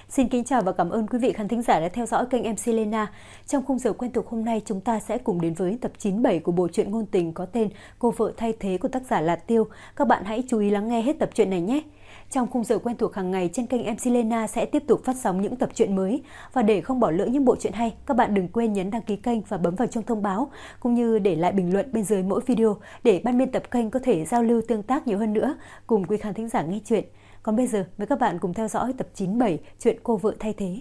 Xin kính chào và cảm ơn quý vị khán thính giả đã theo dõi kênh MC Lena. Trong khung giờ quen thuộc hôm nay, chúng ta sẽ cùng đến với tập 97 của bộ truyện ngôn tình có tên Cô vợ thay thế của tác giả là Tiêu. Các bạn hãy chú ý lắng nghe hết tập truyện này nhé. Trong khung giờ quen thuộc hàng ngày trên kênh MC Lena sẽ tiếp tục phát sóng những tập truyện mới. Và để không bỏ lỡ những bộ truyện hay, các bạn đừng quên nhấn đăng ký kênh và bấm vào chuông thông báo, cũng như để lại bình luận bên dưới mỗi video để ban biên tập kênh có thể giao lưu tương tác nhiều hơn nữa cùng quý khán thính giả nghe chuyện. Còn bây giờ, mời các bạn cùng theo dõi tập 97 chuyện Cô vợ thay thế.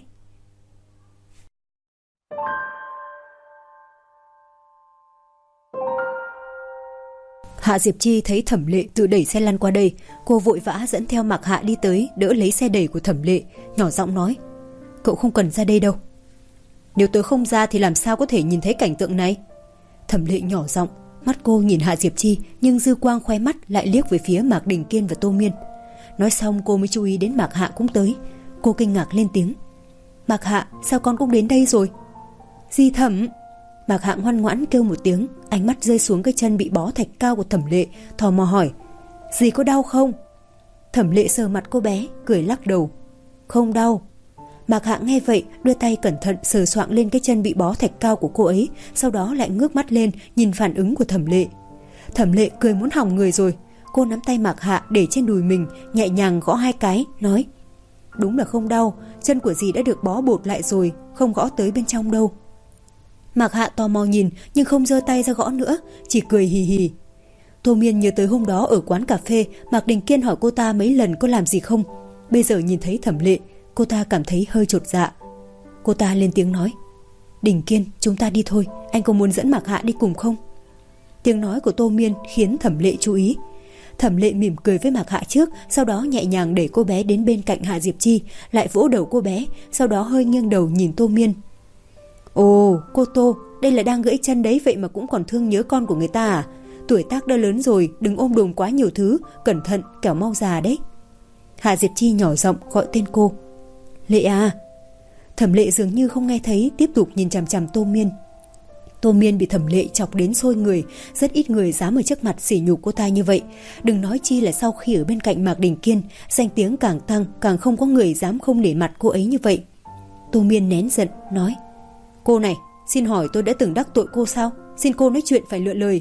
Hạ Diệp Chi thấy Thẩm Lệ tự đẩy xe lăn qua đây, cô vội vã dẫn theo Mạc Hạ đi tới đỡ lấy xe đẩy của Thẩm Lệ, nhỏ giọng nói: "Cậu không cần ra đây đâu." "Nếu tớ không ra thì làm sao có thể nhìn thấy cảnh tượng này?" Thẩm Lệ nhỏ giọng, mắt cô nhìn Hạ Diệp Chi nhưng dư quang khóe mắt lại liếc về phía Mạc Đình Kiên và Tô Miên. Nói xong cô mới chú ý đến Mạc Hạ cũng tới. Cô kinh ngạc lên tiếng: "Mạc Hạ, sao con cũng đến đây rồi?" "Dì Thẩm." Mạc Hạ ngoan ngoãn kêu một tiếng, ánh mắt rơi xuống cái chân bị bó thạch cao của Thẩm Lệ, tò mò hỏi: "Dì có đau không?" Thẩm Lệ sờ mặt cô bé, cười lắc đầu: "Không đau." Mạc Hạ nghe vậy, đưa tay cẩn thận sờ soạng lên cái chân bị bó thạch cao của cô ấy, sau đó lại ngước mắt lên nhìn phản ứng của Thẩm Lệ. Thẩm Lệ cười muốn hỏng người rồi. Cô nắm tay Mạc Hạ để trên đùi mình, nhẹ nhàng gõ 2 cái, nói: "Đúng là không đau, chân của dì đã được bó bột lại rồi, không gõ tới bên trong đâu." Mạc Hạ tò mò nhìn nhưng không giơ tay ra gõ nữa, chỉ cười hì hì. Tô Miên nhớ tới hôm đó ở quán cà phê, Mạc Đình Kiên hỏi cô ta mấy lần có làm gì không. Bây giờ nhìn thấy Thẩm Lệ, cô ta cảm thấy hơi chột dạ. Cô ta lên tiếng nói: "Đình Kiên, chúng ta đi thôi, anh có muốn dẫn Mạc Hạ đi cùng không?" Tiếng nói của Tô Miên khiến Thẩm Lệ chú ý. Thẩm Lệ mỉm cười với Mạc Hạ trước, sau đó nhẹ nhàng đẩy cô bé đến bên cạnh Hạ Diệp Chi, lại vỗ đầu cô bé, sau đó hơi nghiêng đầu nhìn Tô Miên. "Ồ, cô Tô, đây là đang gãy chân đấy, vậy mà cũng còn thương nhớ con của người ta à? Tuổi tác đã lớn rồi, đừng ôm đồm quá nhiều thứ, cẩn thận, kẻo mau già đấy." Hạ Diệp Chi nhỏ giọng gọi tên cô: "Lệ à." Thẩm Lệ dường như không nghe thấy, tiếp tục nhìn chằm chằm Tô Miên. Tô Miên bị Thẩm Lệ chọc đến sôi người, rất ít người dám ở trước mặt sỉ nhục cô ta như vậy. Đừng nói chi là sau khi ở bên cạnh Mạc Đình Kiên, danh tiếng càng tăng, càng không có người dám không nể mặt cô ấy như vậy. Tô Miên nén giận, nói: "Cô này, xin hỏi tôi đã từng đắc tội cô sao? Xin cô nói chuyện phải lựa lời."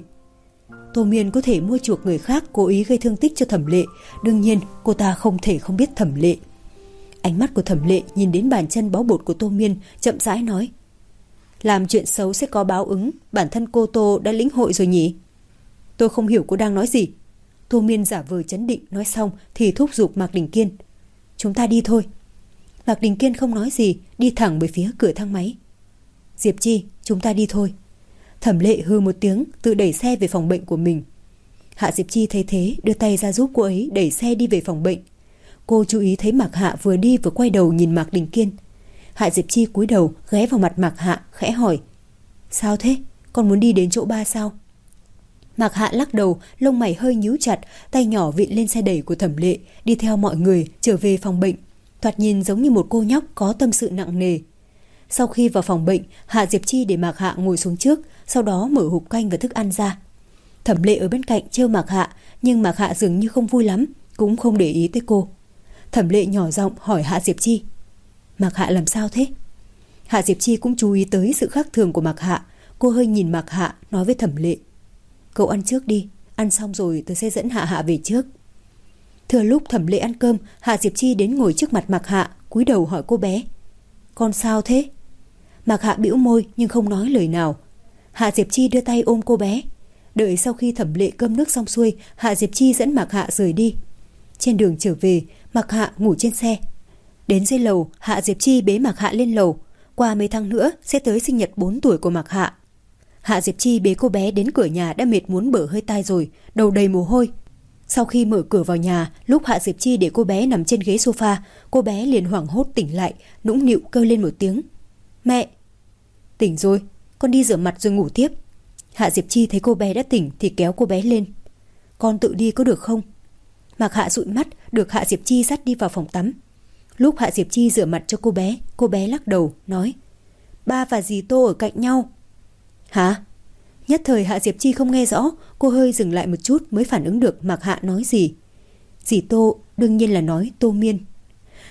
Tô Miên có thể mua chuộc người khác cố ý gây thương tích cho Thẩm Lệ, đương nhiên cô ta không thể không biết Thẩm Lệ. Ánh mắt của Thẩm Lệ nhìn đến bàn chân bó bột của Tô Miên, chậm rãi nói: "Làm chuyện xấu sẽ có báo ứng, bản thân cô Tô đã lĩnh hội rồi nhỉ?" "Tôi không hiểu cô đang nói gì." Tô Miên giả vờ trấn định, nói xong thì thúc giục Mạc Đình Kiên: "Chúng ta đi thôi." Mạc Đình Kiên không nói gì, đi thẳng về phía cửa thang máy. "Diệp Chi, chúng ta đi thôi." Thẩm Lệ hừ một tiếng, tự đẩy xe về phòng bệnh của mình. Hạ Diệp Chi thấy thế, đưa tay ra giúp cô ấy đẩy xe đi về phòng bệnh. Cô chú ý thấy Mạc Hạ vừa đi vừa quay đầu nhìn Mạc Đình Kiên. Hạ Diệp Chi cúi đầu ghé vào mặt Mạc Hạ, khẽ hỏi: "Sao thế? Con muốn đi đến chỗ ba sao?" Mạc Hạ lắc đầu, lông mày hơi nhíu chặt, tay nhỏ vịn lên xe đẩy của Thẩm Lệ, đi theo mọi người trở về phòng bệnh. Thoạt nhìn giống như một cô nhóc có tâm sự nặng nề. Sau khi vào phòng bệnh, Hạ Diệp Chi để Mạc Hạ ngồi xuống trước, sau đó mở hộp canh và thức ăn ra. Thẩm Lệ ở bên cạnh trêu Mạc Hạ, nhưng Mạc Hạ dường như không vui lắm, cũng không để ý tới cô. Thẩm Lệ nhỏ giọng hỏi Hạ Diệp Chi: "Mạc Hạ làm sao thế?" Hạ Diệp Chi cũng chú ý tới sự khác thường của Mạc Hạ. Cô hơi nhìn Mạc Hạ, nói với Thẩm Lệ: "Cậu ăn trước đi, ăn xong rồi tôi sẽ dẫn Hạ Hạ về trước." Thừa lúc Thẩm Lệ ăn cơm, Hạ Diệp Chi đến ngồi trước mặt Mạc Hạ, cúi đầu hỏi cô bé: "Con sao thế?" Mạc Hạ bĩu môi nhưng không nói lời nào. Hạ Diệp Chi đưa tay ôm cô bé. Đợi sau khi Thẩm Lệ cơm nước xong xuôi, Hạ Diệp Chi dẫn Mạc Hạ rời đi. Trên đường trở về, Mạc Hạ ngủ trên xe. Đến dưới lầu, Hạ Diệp Chi bế Mạc Hạ lên lầu. Qua mấy tháng nữa sẽ tới sinh nhật 4 tuổi của Mạc Hạ. Hạ Diệp Chi bế cô bé đến cửa nhà đã mệt muốn bở hơi tai rồi, đầu đầy mồ hôi. Sau khi mở cửa vào nhà, lúc Hạ Diệp Chi để cô bé nằm trên ghế sofa, cô bé liền hoảng hốt tỉnh lại, nũng nịu kêu lên một tiếng: "Mẹ!" "Tỉnh rồi, con đi rửa mặt rồi ngủ tiếp." Hạ Diệp Chi thấy cô bé đã tỉnh thì kéo cô bé lên: "Con tự đi có được không?" Mạc Hạ dụi mắt, được Hạ Diệp Chi dắt đi vào phòng tắm. Lúc Hạ Diệp Chi rửa mặt cho cô bé lắc đầu, nói: "Ba và dì Tô ở cạnh nhau." "Hả?" Nhất thời Hạ Diệp Chi không nghe rõ, cô hơi dừng lại một chút mới phản ứng được Mạc Hạ nói gì. Dì Tô đương nhiên là nói Tô Miên.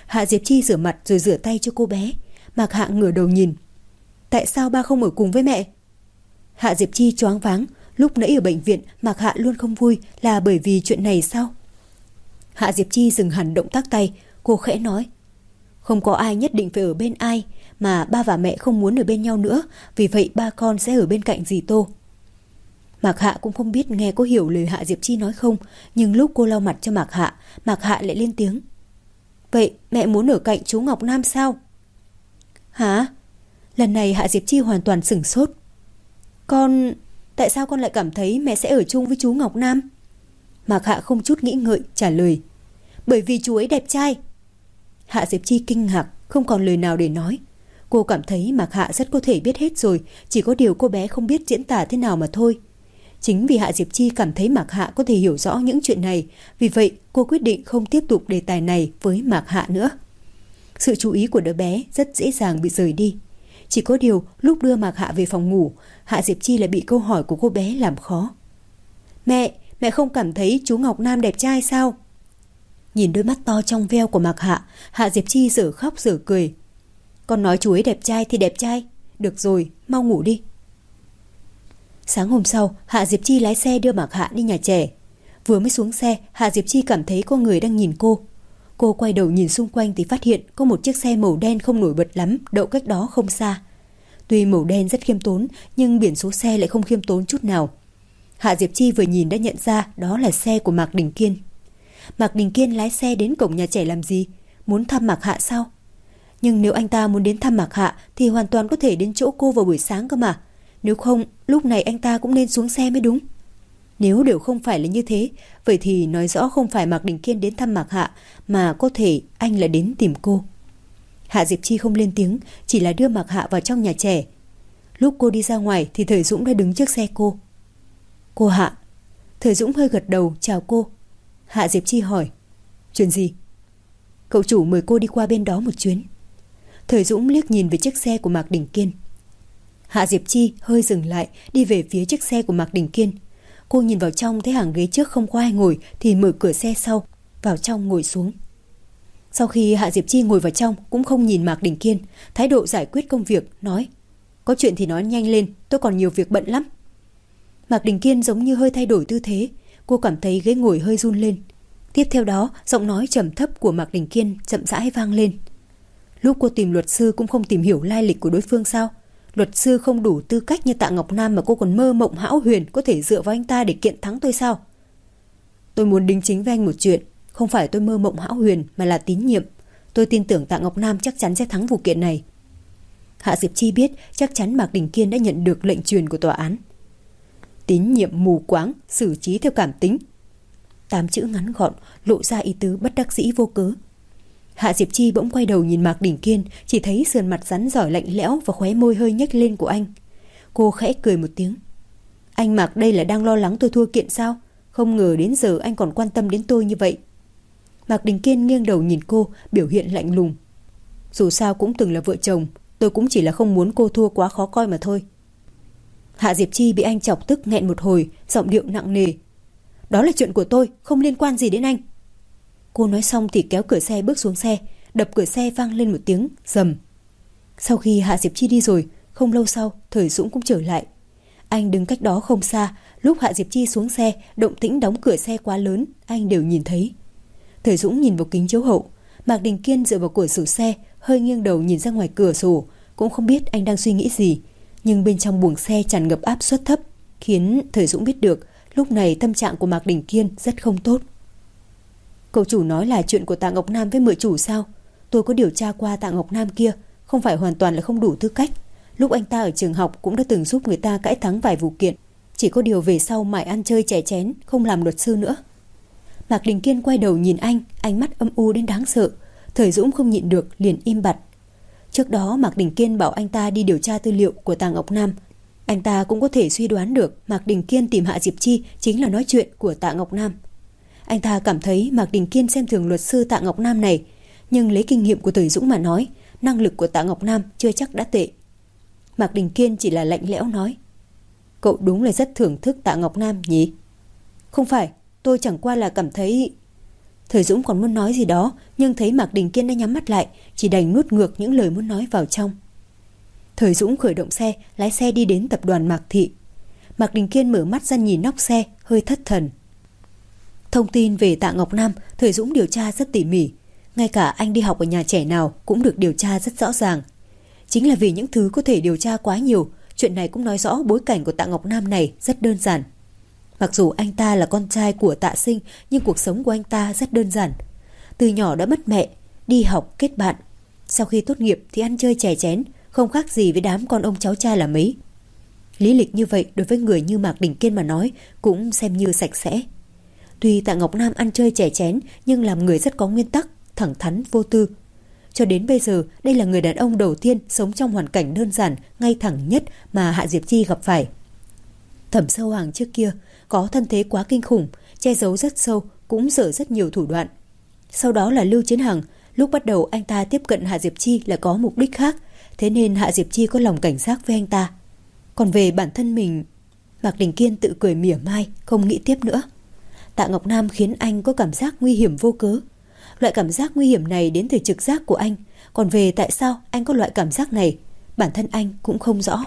Hạ Diệp Chi rửa mặt rồi rửa tay cho cô bé. Mạc Hạ ngửa đầu nhìn. Tại sao ba không ở cùng với mẹ? Hạ Diệp Chi choáng váng. Lúc nãy ở bệnh viện Mạc Hạ luôn không vui là bởi vì chuyện này sao? Hạ Diệp Chi dừng hẳn động tác tay. Cô khẽ nói, không có ai nhất định phải ở bên ai, mà ba và mẹ không muốn ở bên nhau nữa, vì vậy ba con sẽ ở bên cạnh dì Tô. Mạc Hạ cũng không biết nghe có hiểu lời Hạ Diệp Chi nói không, nhưng lúc cô lau mặt cho Mạc Hạ lại lên tiếng. Vậy mẹ muốn ở cạnh chú Ngọc Nam sao? Hả? Lần này Hạ Diệp Chi hoàn toàn sửng sốt. Tại sao con lại cảm thấy mẹ sẽ ở chung với chú Ngọc Nam? Mạc Hạ không chút nghĩ ngợi trả lời. Bởi vì chú ấy đẹp trai. Hạ Diệp Chi kinh ngạc, không còn lời nào để nói. Cô cảm thấy Mạc Hạ rất có thể biết hết rồi, chỉ có điều cô bé không biết diễn tả thế nào mà thôi. Chính vì Hạ Diệp Chi cảm thấy Mạc Hạ có thể hiểu rõ những chuyện này, vì vậy cô quyết định không tiếp tục đề tài này với Mạc Hạ nữa. Sự chú ý của đứa bé rất dễ dàng bị rời đi. Chỉ có điều lúc đưa Mạc Hạ về phòng ngủ, Hạ Diệp Chi lại bị câu hỏi của cô bé làm khó. Mẹ không cảm thấy chú Ngọc Nam đẹp trai sao? Nhìn đôi mắt to trong veo của Mạc Hạ, Hạ Diệp Chi dở khóc dở cười. Con nói chú ấy đẹp trai thì đẹp trai. Được rồi, mau ngủ đi. Sáng hôm sau, Hạ Diệp Chi lái xe đưa Mạc Hạ đi nhà trẻ. Vừa mới xuống xe, Hạ Diệp Chi cảm thấy có người đang nhìn cô. Cô quay đầu nhìn xung quanh thì phát hiện có một chiếc xe màu đen không nổi bật lắm đậu cách đó không xa. Tuy màu đen rất khiêm tốn, nhưng biển số xe lại không khiêm tốn chút nào. Hạ Diệp Chi vừa nhìn đã nhận ra đó là xe của Mạc Đình Kiên. Mạc Đình Kiên lái xe đến cổng nhà trẻ làm gì? Muốn thăm Mạc Hạ sao? Nhưng nếu anh ta muốn đến thăm Mạc Hạ thì hoàn toàn có thể đến chỗ cô vào buổi sáng cơ mà. Nếu không, lúc này anh ta cũng nên xuống xe mới đúng. Nếu đều không phải là như thế, vậy thì nói rõ không phải Mạc Đình Kiên đến thăm Mạc Hạ, mà có thể anh là đến tìm cô. Hạ Diệp Chi không lên tiếng, chỉ là đưa Mạc Hạ vào trong nhà trẻ. Lúc cô đi ra ngoài thì Thời Dũng đã đứng trước xe cô. Cô Hạ. Thời Dũng hơi gật đầu chào cô. Hạ Diệp Chi hỏi, chuyện gì? Cậu chủ mời cô đi qua bên đó một chuyến. Thời Dũng liếc nhìn về chiếc xe của Mạc Đình Kiên. Hạ Diệp Chi hơi dừng lại, đi về phía chiếc xe của Mạc Đình Kiên. Cô nhìn vào trong thấy hàng ghế trước không có ai ngồi thì mở cửa xe sau, vào trong ngồi xuống. Sau khi Hạ Diệp Chi ngồi vào trong cũng không nhìn Mạc Đình Kiên, thái độ giải quyết công việc, nói, có chuyện thì nói nhanh lên, tôi còn nhiều việc bận lắm. Mạc Đình Kiên giống như hơi thay đổi tư thế, cô cảm thấy ghế ngồi hơi run lên. Tiếp theo đó, giọng nói trầm thấp của Mạc Đình Kiên chậm rãi vang lên. Lúc cô tìm luật sư cũng không tìm hiểu lai lịch của đối phương sao? Luật sư không đủ tư cách như Tạ Ngọc Nam mà cô còn mơ mộng hão huyền có thể dựa vào anh ta để kiện thắng tôi sao? Tôi muốn đính chính với anh một chuyện. Không phải tôi mơ mộng hão huyền mà là tín nhiệm. Tôi tin tưởng Tạ Ngọc Nam chắc chắn sẽ thắng vụ kiện này. Hạ Diệp Chi biết chắc chắn Mạc Đình Kiên đã nhận được lệnh truyền của tòa án. Tín nhiệm mù quáng, xử trí theo cảm tính. 8 chữ ngắn gọn, lộ ra ý tứ bất đắc dĩ vô cớ. Hạ Diệp Chi bỗng quay đầu nhìn Mạc Đình Kiên, chỉ thấy sườn mặt rắn rỏi lạnh lẽo và khóe môi hơi nhếch lên của anh. Cô khẽ cười một tiếng. Anh Mạc đây là đang lo lắng tôi thua kiện sao? Không ngờ đến giờ anh còn quan tâm đến tôi như vậy. Mạc Đình Kiên nghiêng đầu nhìn cô, biểu hiện lạnh lùng. Dù sao cũng từng là vợ chồng, tôi cũng chỉ là không muốn cô thua quá khó coi mà thôi. Hạ Diệp Chi bị anh chọc tức nghẹn một hồi, giọng điệu nặng nề. Đó là chuyện của tôi, không liên quan gì đến anh. Cô nói xong thì kéo cửa xe bước xuống xe, đập cửa xe vang lên một tiếng rầm. Sau khi Hạ Diệp Chi đi rồi, không lâu sau Thời Dũng cũng trở lại. Anh đứng cách đó không xa, lúc Hạ Diệp Chi xuống xe, động tĩnh đóng cửa xe quá lớn, anh đều nhìn thấy. Thời Dũng nhìn vào kính chiếu hậu, Mạc Đình Kiên dựa vào cửa sổ xe, hơi nghiêng đầu nhìn ra ngoài cửa sổ, cũng không biết anh đang suy nghĩ gì, nhưng bên trong buồng xe tràn ngập áp suất thấp, khiến Thời Dũng biết được lúc này tâm trạng của Mạc Đình Kiên rất không tốt. Cậu chủ nói là chuyện của Tạ Ngọc Nam với mợ chủ sao? Tôi có điều tra qua Tạ Ngọc Nam kia, không phải hoàn toàn là không đủ tư cách. Lúc anh ta ở trường học cũng đã từng giúp người ta cãi thắng vài vụ kiện. Chỉ có điều về sau mải ăn chơi chè chén, không làm luật sư nữa. Mạc Đình Kiên quay đầu nhìn anh, ánh mắt âm u đến đáng sợ. Thời Dũng không nhịn được liền im bặt. Trước đó Mạc Đình Kiên bảo anh ta đi điều tra tư liệu của Tạ Ngọc Nam. Anh ta cũng có thể suy đoán được Mạc Đình Kiên tìm Hạ Diệp Chi chính là nói chuyện của Tạ Ngọc Nam. Anh ta cảm thấy Mạc Đình Kiên xem thường luật sư Tạ Ngọc Nam này, nhưng lấy kinh nghiệm của Thời Dũng mà nói, năng lực của Tạ Ngọc Nam chưa chắc đã tệ. Mạc Đình Kiên chỉ là lạnh lẽo nói, cậu đúng là rất thưởng thức Tạ Ngọc Nam nhỉ? Không phải, tôi chẳng qua là cảm thấy... Thời Dũng còn muốn nói gì đó, nhưng thấy Mạc Đình Kiên đã nhắm mắt lại, chỉ đành nuốt ngược những lời muốn nói vào trong. Thời Dũng khởi động xe, lái xe đi đến tập đoàn Mạc Thị. Mạc Đình Kiên mở mắt ra nhìn nóc xe, hơi thất thần. Thông tin về Tạ Ngọc Nam, Thời Dũng điều tra rất tỉ mỉ. Ngay cả anh đi học ở nhà trẻ nào cũng được điều tra rất rõ ràng. Chính là vì những thứ có thể điều tra quá nhiều, chuyện này cũng nói rõ bối cảnh của Tạ Ngọc Nam này rất đơn giản. Mặc dù anh ta là con trai của Tạ Sinh, nhưng cuộc sống của anh ta rất đơn giản. Từ nhỏ đã mất mẹ, đi học kết bạn. Sau khi tốt nghiệp thì ăn chơi chè chén, không khác gì với đám con ông cháu cha là mấy. Lý lịch như vậy đối với người như Mạc Đình Kiên mà nói cũng xem như sạch sẽ. Tuy Tạ Ngọc Nam ăn chơi chè chén, nhưng làm người rất có nguyên tắc, thẳng thắn vô tư. Cho đến bây giờ, đây là người đàn ông đầu tiên sống trong hoàn cảnh đơn giản, ngay thẳng nhất mà Hạ Diệp Chi gặp phải. Thẩm Sâu Hoàng trước kia có thân thế quá kinh khủng, che giấu rất sâu, cũng dở rất nhiều thủ đoạn. Sau đó là Lưu Chiến Hằng, lúc bắt đầu anh ta tiếp cận Hạ Diệp Chi là có mục đích khác, thế nên Hạ Diệp Chi có lòng cảnh giác với anh ta. Còn về bản thân mình, Mạc Đình Kiên tự cười mỉa mai, không nghĩ tiếp nữa. Tạ Ngọc Nam khiến anh có cảm giác nguy hiểm vô cớ. Loại cảm giác nguy hiểm này đến từ trực giác của anh, còn về tại sao anh có loại cảm giác này, bản thân anh cũng không rõ.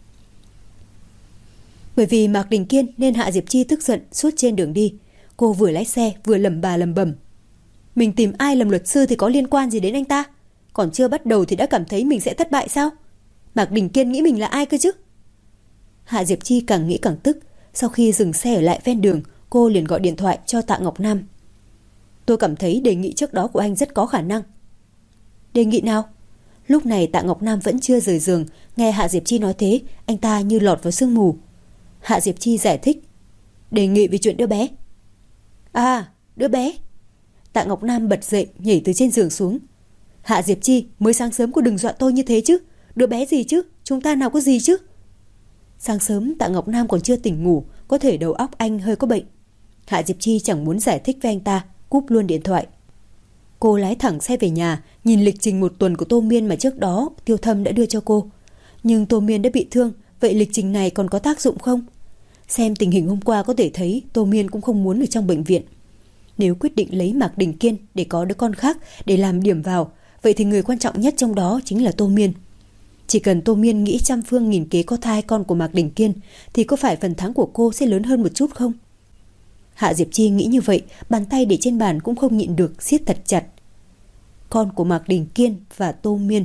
Bởi vì Mạc Đình Kiên nên Hạ Diệp Chi tức giận suốt trên đường đi. Cô vừa lái xe vừa lẩm bà lẩm bẩm. Mình tìm ai làm luật sư thì có liên quan gì đến anh ta? Còn chưa bắt đầu thì đã cảm thấy mình sẽ thất bại sao? Mạc Đình Kiên nghĩ mình là ai cơ chứ? Hạ Diệp Chi càng nghĩ càng tức. Sau khi dừng xe ở lại ven đường, cô liền gọi điện thoại cho Tạ Ngọc Nam. Tôi cảm thấy đề nghị trước đó của anh rất có khả năng. Đề nghị nào? Lúc này Tạ Ngọc Nam vẫn chưa rời giường, nghe Hạ Diệp Chi nói thế, anh ta như lọt vào sương mù. Hạ Diệp Chi giải thích. Đề nghị về chuyện đứa bé. À, đứa bé. Tạ Ngọc Nam bật dậy, nhảy từ trên giường xuống. Hạ Diệp Chi, mới sáng sớm cô đừng dọa tôi như thế chứ. Đứa bé gì chứ? Chúng ta nào có gì chứ? Sáng sớm Tạ Ngọc Nam còn chưa tỉnh ngủ, có thể đầu óc anh hơi có bệnh. Hạ Diệp Chi chẳng muốn giải thích với anh ta, cúp luôn điện thoại. Cô lái thẳng xe về nhà, nhìn lịch trình một tuần của Tô Miên mà trước đó Tiêu Thâm đã đưa cho cô. Nhưng Tô Miên đã bị thương, vậy lịch trình này còn có tác dụng không? Xem tình hình hôm qua có thể thấy Tô Miên cũng không muốn ở trong bệnh viện. Nếu quyết định lấy Mạc Đình Kiên để có đứa con khác để làm điểm vào, vậy thì người quan trọng nhất trong đó chính là Tô Miên. Chỉ cần Tô Miên nghĩ trăm phương nghìn kế có thai con của Mạc Đình Kiên, thì có phải phần thắng của cô sẽ lớn hơn một chút không? Hạ Diệp Chi nghĩ như vậy, bàn tay để trên bàn cũng không nhịn được siết thật chặt. Con của Mạc Đình Kiên và Tô Miên.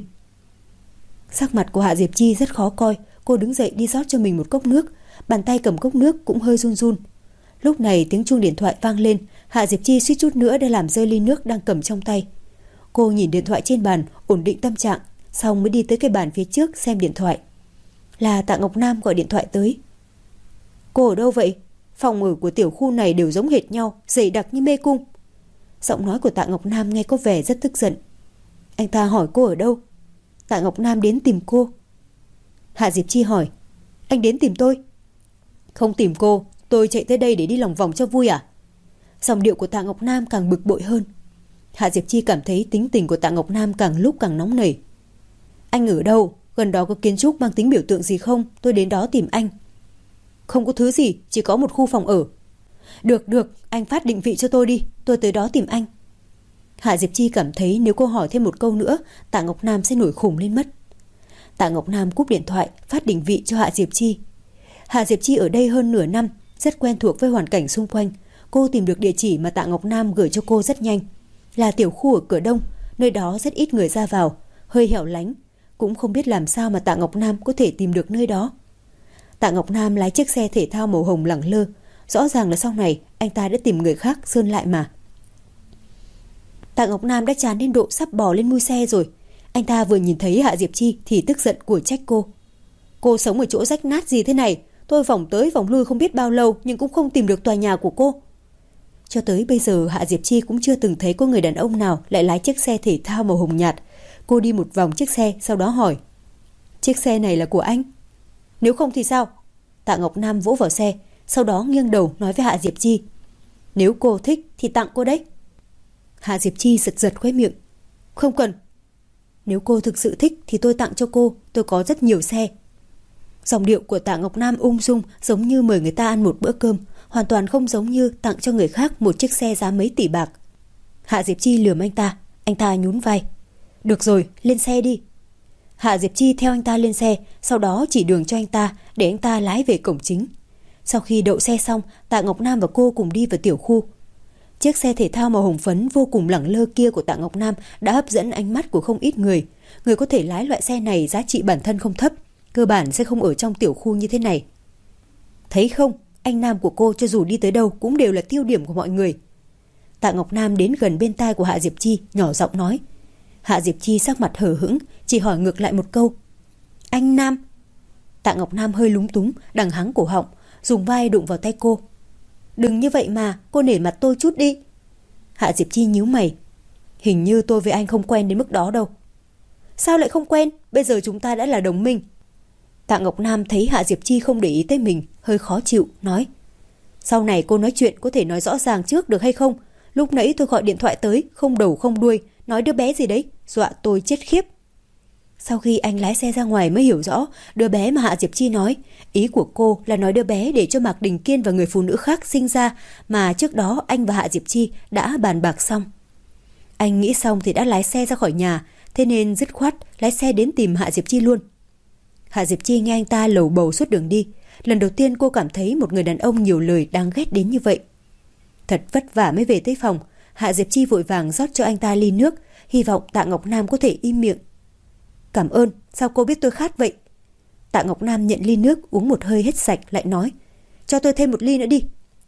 Sắc mặt của Hạ Diệp Chi rất khó coi. Cô đứng dậy đi rót cho mình một cốc nước, bàn tay cầm cốc nước cũng hơi run run. Lúc này tiếng chuông điện thoại vang lên. Hạ Diệp Chi suýt chút nữa đã làm rơi ly nước đang cầm trong tay. Cô nhìn điện thoại trên bàn, ổn định tâm trạng, xong mới đi tới cái bàn phía trước xem điện thoại. Là Tạ Ngọc Nam gọi điện thoại tới. Cô ở đâu vậy? Phòng ở của tiểu khu này đều giống hệt nhau, dày đặc như mê cung. Giọng nói của Tạ Ngọc Nam nghe có vẻ rất tức giận. Anh ta hỏi cô ở đâu? Tạ Ngọc Nam đến tìm cô. Hạ Diệp Chi hỏi. Anh đến tìm tôi? Không tìm cô, tôi chạy tới đây để đi lòng vòng cho vui à? Giọng điệu của Tạ Ngọc Nam càng bực bội hơn. Hạ Diệp Chi cảm thấy tính tình của Tạ Ngọc Nam càng lúc càng nóng nảy. Anh ở đâu? Gần đó có kiến trúc mang tính biểu tượng gì không? Tôi đến đó tìm anh. Không có thứ gì, chỉ có một khu phòng ở. Được, anh phát định vị cho tôi đi, tôi tới đó tìm anh. Hạ Diệp Chi cảm thấy nếu cô hỏi thêm một câu nữa, Tạ Ngọc Nam sẽ nổi khùng lên mất. Tạ Ngọc Nam cúp điện thoại, phát định vị cho Hạ Diệp Chi. Hạ Diệp Chi ở đây hơn nửa năm, rất quen thuộc với hoàn cảnh xung quanh. Cô tìm được địa chỉ mà Tạ Ngọc Nam gửi cho cô rất nhanh. Là tiểu khu ở cửa đông, nơi đó rất ít người ra vào, hơi hẻo lánh. Cũng không biết làm sao mà Tạ Ngọc Nam có thể tìm được nơi đó. Tạ Ngọc Nam lái chiếc xe thể thao màu hồng lẳng lơ. Rõ ràng là sau này anh ta đã tìm người khác sơn lại mà. Tạ Ngọc Nam đã chán đến độ sắp bò lên mui xe rồi. Anh ta vừa nhìn thấy Hạ Diệp Chi thì tức giận của trách cô. Cô sống ở chỗ rách nát gì thế này? Tôi vòng tới vòng lui không biết bao lâu nhưng cũng không tìm được tòa nhà của cô. Cho tới bây giờ Hạ Diệp Chi cũng chưa từng thấy có người đàn ông nào lại lái chiếc xe thể thao màu hồng nhạt. Cô đi một vòng chiếc xe, sau đó hỏi. Chiếc xe này là của anh? Nếu không thì sao? Tạ Ngọc Nam vỗ vào xe, sau đó nghiêng đầu nói với Hạ Diệp Chi. Nếu cô thích thì tặng cô đấy. Hạ Diệp Chi giật giật khóe miệng. Không cần. Nếu cô thực sự thích thì tôi tặng cho cô, tôi có rất nhiều xe. Giọng điệu của Tạ Ngọc Nam ung dung, giống như mời người ta ăn một bữa cơm, hoàn toàn không giống như tặng cho người khác một chiếc xe giá mấy tỷ bạc. Hạ Diệp Chi lườm anh ta nhún vai. Được rồi, lên xe đi. Hạ Diệp Chi theo anh ta lên xe, sau đó chỉ đường cho anh ta để anh ta lái về cổng chính. Sau khi đậu xe xong, Tạ Ngọc Nam và cô cùng đi vào tiểu khu. Chiếc xe thể thao màu hồng phấn vô cùng lẳng lơ kia của Tạ Ngọc Nam đã hấp dẫn ánh mắt của không ít người. Người có thể lái loại xe này giá trị bản thân không thấp, cơ bản sẽ không ở trong tiểu khu như thế này. Thấy không, anh Nam của cô cho dù đi tới đâu cũng đều là tiêu điểm của mọi người. Tạ Ngọc Nam đến gần bên tai của Hạ Diệp Chi, nhỏ giọng nói. Hạ Diệp Chi sắc mặt hờ hững, chỉ hỏi ngược lại một câu. Anh Nam. Tạ Ngọc Nam hơi lúng túng, đằng hắng cổ họng, dùng vai đụng vào tay cô. Đừng như vậy mà, cô nể mặt tôi chút đi. Hạ Diệp Chi nhíu mày. Hình như tôi với anh không quen đến mức đó đâu. Sao lại không quen, bây giờ chúng ta đã là đồng minh. Tạ Ngọc Nam thấy Hạ Diệp Chi không để ý tới mình, hơi khó chịu, nói. Sau này cô nói chuyện có thể nói rõ ràng trước được hay không? Lúc nãy tôi gọi điện thoại tới, không đầu không đuôi, nói đứa bé gì đấy, dọa tôi chết khiếp. Sau khi anh lái xe ra ngoài mới hiểu rõ đứa bé mà Hạ Diệp Chi nói. Ý của cô là nói đứa bé để cho Mạc Đình Kiên và người phụ nữ khác sinh ra mà trước đó anh và Hạ Diệp Chi đã bàn bạc xong. Anh nghĩ xong thì đã lái xe ra khỏi nhà, thế nên dứt khoát lái xe đến tìm Hạ Diệp Chi luôn. Hạ Diệp Chi nghe anh ta lầu bầu suốt đường đi. Lần đầu tiên cô cảm thấy một người đàn ông nhiều lời đáng ghét đến như vậy. Thật vất vả mới về tới phòng, Hạ Diệp Chi vội vàng rót cho anh ta ly nước, hy vọng Tạ Ngọc Nam có thể im miệng. Cảm ơn, sao cô biết tôi khát vậy? Tạ Ngọc Nam nhận ly nước, uống một hơi hết sạch, lại nói. Cho tôi thêm một ly nữa đi.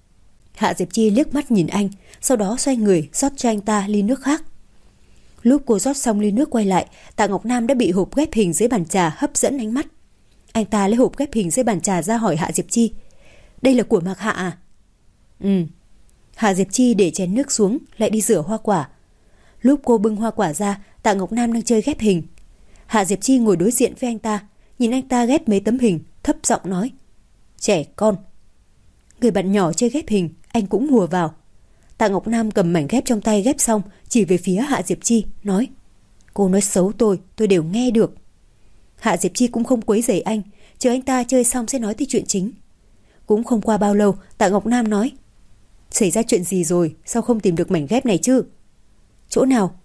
Hạ Diệp Chi liếc mắt nhìn anh, sau đó xoay người rót cho anh ta ly nước khác. Lúc cô rót xong ly nước quay lại, Tạ Ngọc Nam đã bị hộp ghép hình dưới bàn trà hấp dẫn ánh mắt. Anh ta lấy hộp ghép hình dưới bàn trà ra hỏi Hạ Diệp Chi. Đây là của Mạc Hạ à? Ừ. Hạ Diệp Chi để chén nước xuống, lại đi rửa hoa quả. Lúc cô bưng hoa quả ra, Tạ Ngọc Nam đang chơi ghép hình. Hạ Diệp Chi ngồi đối diện với anh ta, nhìn anh ta ghép mấy tấm hình, thấp giọng nói. Trẻ con. Người bạn nhỏ chơi ghép hình, anh cũng hùa vào. Tạ Ngọc Nam cầm mảnh ghép trong tay ghép xong, chỉ về phía Hạ Diệp Chi, nói. Cô nói xấu tôi đều nghe được. Hạ Diệp Chi cũng không quấy rầy anh, chờ anh ta chơi xong sẽ nói tới chuyện chính. Cũng không qua bao lâu, Tạ Ngọc Nam nói. Xảy ra chuyện gì rồi, sao không tìm được mảnh ghép này chứ? Chỗ nào?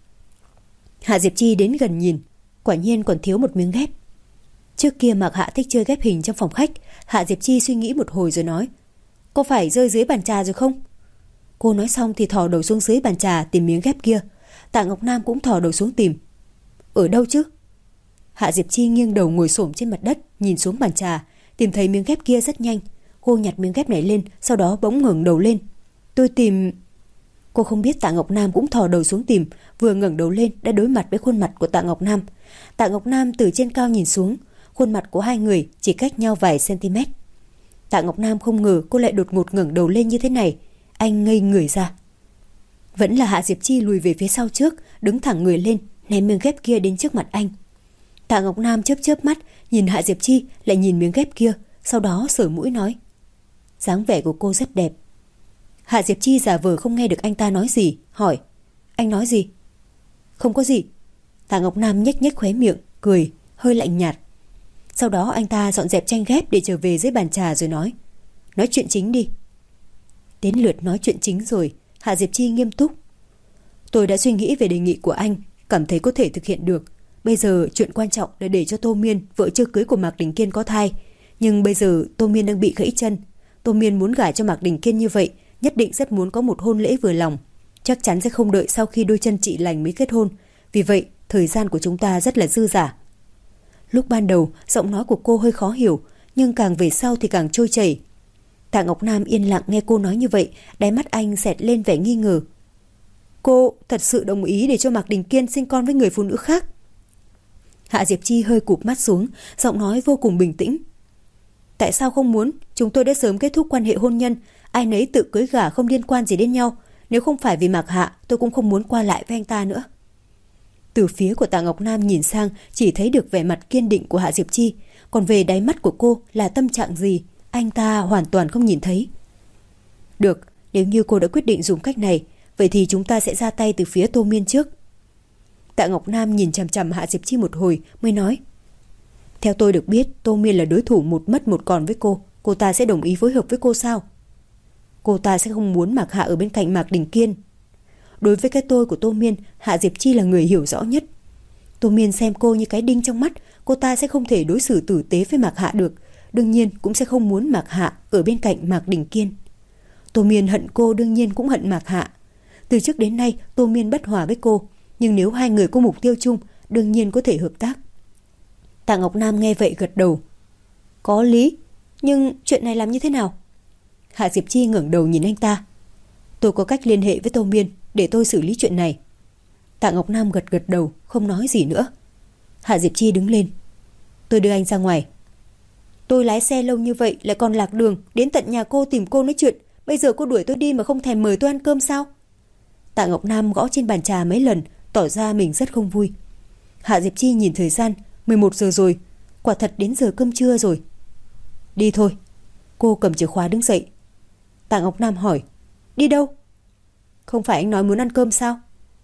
Hạ Diệp Chi đến gần nhìn, quả nhiên còn thiếu một miếng ghép. Trước kia Mạc Hạ thích chơi ghép hình trong phòng khách. Hạ Diệp Chi suy nghĩ một hồi rồi nói. Có phải rơi dưới bàn trà rồi không? Cô nói xong thì thò đầu xuống dưới bàn trà tìm miếng ghép kia. Tạ Ngọc Nam cũng thò đầu xuống tìm. Ở đâu chứ? Hạ Diệp Chi nghiêng đầu ngồi xổm trên mặt đất, nhìn xuống bàn trà, tìm thấy miếng ghép kia rất nhanh. Cô nhặt miếng ghép này lên, sau đó bỗng ngẩng đầu lên. Tôi tìm... Cô không biết Tạ Ngọc Nam cũng thò đầu xuống tìm, vừa ngẩng đầu lên đã đối mặt với khuôn mặt của Tạ Ngọc Nam. Tạ Ngọc Nam từ trên cao nhìn xuống, khuôn mặt của hai người chỉ cách nhau vài cm. Tạ Ngọc Nam không ngờ cô lại đột ngột ngẩng đầu lên như thế này, anh ngây người ra. Vẫn là Hạ Diệp Chi lùi về phía sau trước, đứng thẳng người lên, ném miếng ghép kia đến trước mặt anh. Tạ Ngọc Nam chớp chớp mắt, nhìn Hạ Diệp Chi, lại nhìn miếng ghép kia, sau đó sờ mũi nói. Dáng vẻ của cô rất đẹp. Hạ Diệp Chi giả vờ không nghe được anh ta nói gì, hỏi. Anh nói gì? Không có gì. Tạ Ngọc Nam nhếch nhếch khóe miệng, cười, hơi lạnh nhạt. Sau đó anh ta dọn dẹp tranh ghép để trở về dưới bàn trà rồi nói. Nói chuyện chính đi. Đến lượt nói chuyện chính rồi, Hạ Diệp Chi nghiêm túc. Tôi đã suy nghĩ về đề nghị của anh, cảm thấy có thể thực hiện được. Bây giờ chuyện quan trọng là để cho Tô Miên, vợ chưa cưới của Mạc Đình Kiên có thai. Nhưng bây giờ Tô Miên đang bị gãy chân. Tô Miên muốn gả cho Mạc Đình Kiên như vậy, nhất định rất muốn có một hôn lễ vừa lòng. Chắc chắn sẽ không đợi sau khi đôi chân chị lành mới kết hôn. Vì vậy, thời gian của chúng ta rất là dư dả. Lúc ban đầu, giọng nói của cô hơi khó hiểu, nhưng càng về sau thì càng trôi chảy. Tạ Ngọc Nam yên lặng nghe cô nói như vậy, đáy mắt anh xẹt lên vẻ nghi ngờ. Cô thật sự đồng ý để cho Mạc Đình Kiên sinh con với người phụ nữ khác? Hạ Diệp Chi hơi cụp mắt xuống, giọng nói vô cùng bình tĩnh. Tại sao không muốn? Chúng tôi đã sớm kết thúc quan hệ hôn nhân, ai nấy tự cưới gả không liên quan gì đến nhau. Nếu không phải vì Mạc Hạ, tôi cũng không muốn qua lại với anh ta nữa. Từ phía của Tạ Ngọc Nam nhìn sang, chỉ thấy được vẻ mặt kiên định của Hạ Diệp Chi, còn về đáy mắt của cô là tâm trạng gì, anh ta hoàn toàn không nhìn thấy. Được, nếu như cô đã quyết định dùng cách này, vậy thì chúng ta sẽ ra tay từ phía Tô Miên trước. Tạ Ngọc Nam nhìn chằm chằm Hạ Diệp Chi một hồi mới nói. Theo tôi được biết, Tô Miên là đối thủ một mất một còn với cô ta sẽ đồng ý phối hợp với cô sao? Cô ta sẽ không muốn Mạc Hạ ở bên cạnh Mạc Đình Kiên. Đối với cái tôi của Tô Miên, Hạ Diệp Chi là người hiểu rõ nhất. Tô Miên xem cô như cái đinh trong mắt, cô ta sẽ không thể đối xử tử tế với Mạc Hạ được, đương nhiên cũng sẽ không muốn Mạc Hạ ở bên cạnh Mạc Đình Kiên. Tô Miên hận cô đương nhiên cũng hận Mạc Hạ. Từ trước đến nay Tô Miên bất hòa với cô, nhưng nếu hai người có mục tiêu chung, đương nhiên có thể hợp tác. Tạ Ngọc Nam nghe vậy gật đầu. Có lý, nhưng chuyện này làm như thế nào? Hạ Diệp Chi ngẩng đầu nhìn anh ta. Tôi có cách liên hệ với Tô Miên để tôi xử lý chuyện này. Tạ Ngọc Nam gật gật đầu, không nói gì nữa. Hạ Diệp Chi đứng lên. Tôi đưa anh ra ngoài. Tôi lái xe lâu như vậy lại còn lạc đường, đến tận nhà cô tìm cô nói chuyện. Bây giờ cô đuổi tôi đi mà không thèm mời tôi ăn cơm sao? Tạ Ngọc Nam gõ trên bàn trà mấy lần, tỏ ra mình rất không vui. Hạ Diệp Chi nhìn thời gian, 11 giờ rồi, quả thật đến giờ cơm trưa rồi. Đi thôi. Cô cầm chìa khóa đứng dậy. Tạ Ngọc Nam hỏi, đi đâu? Không phải anh nói muốn ăn cơm sao?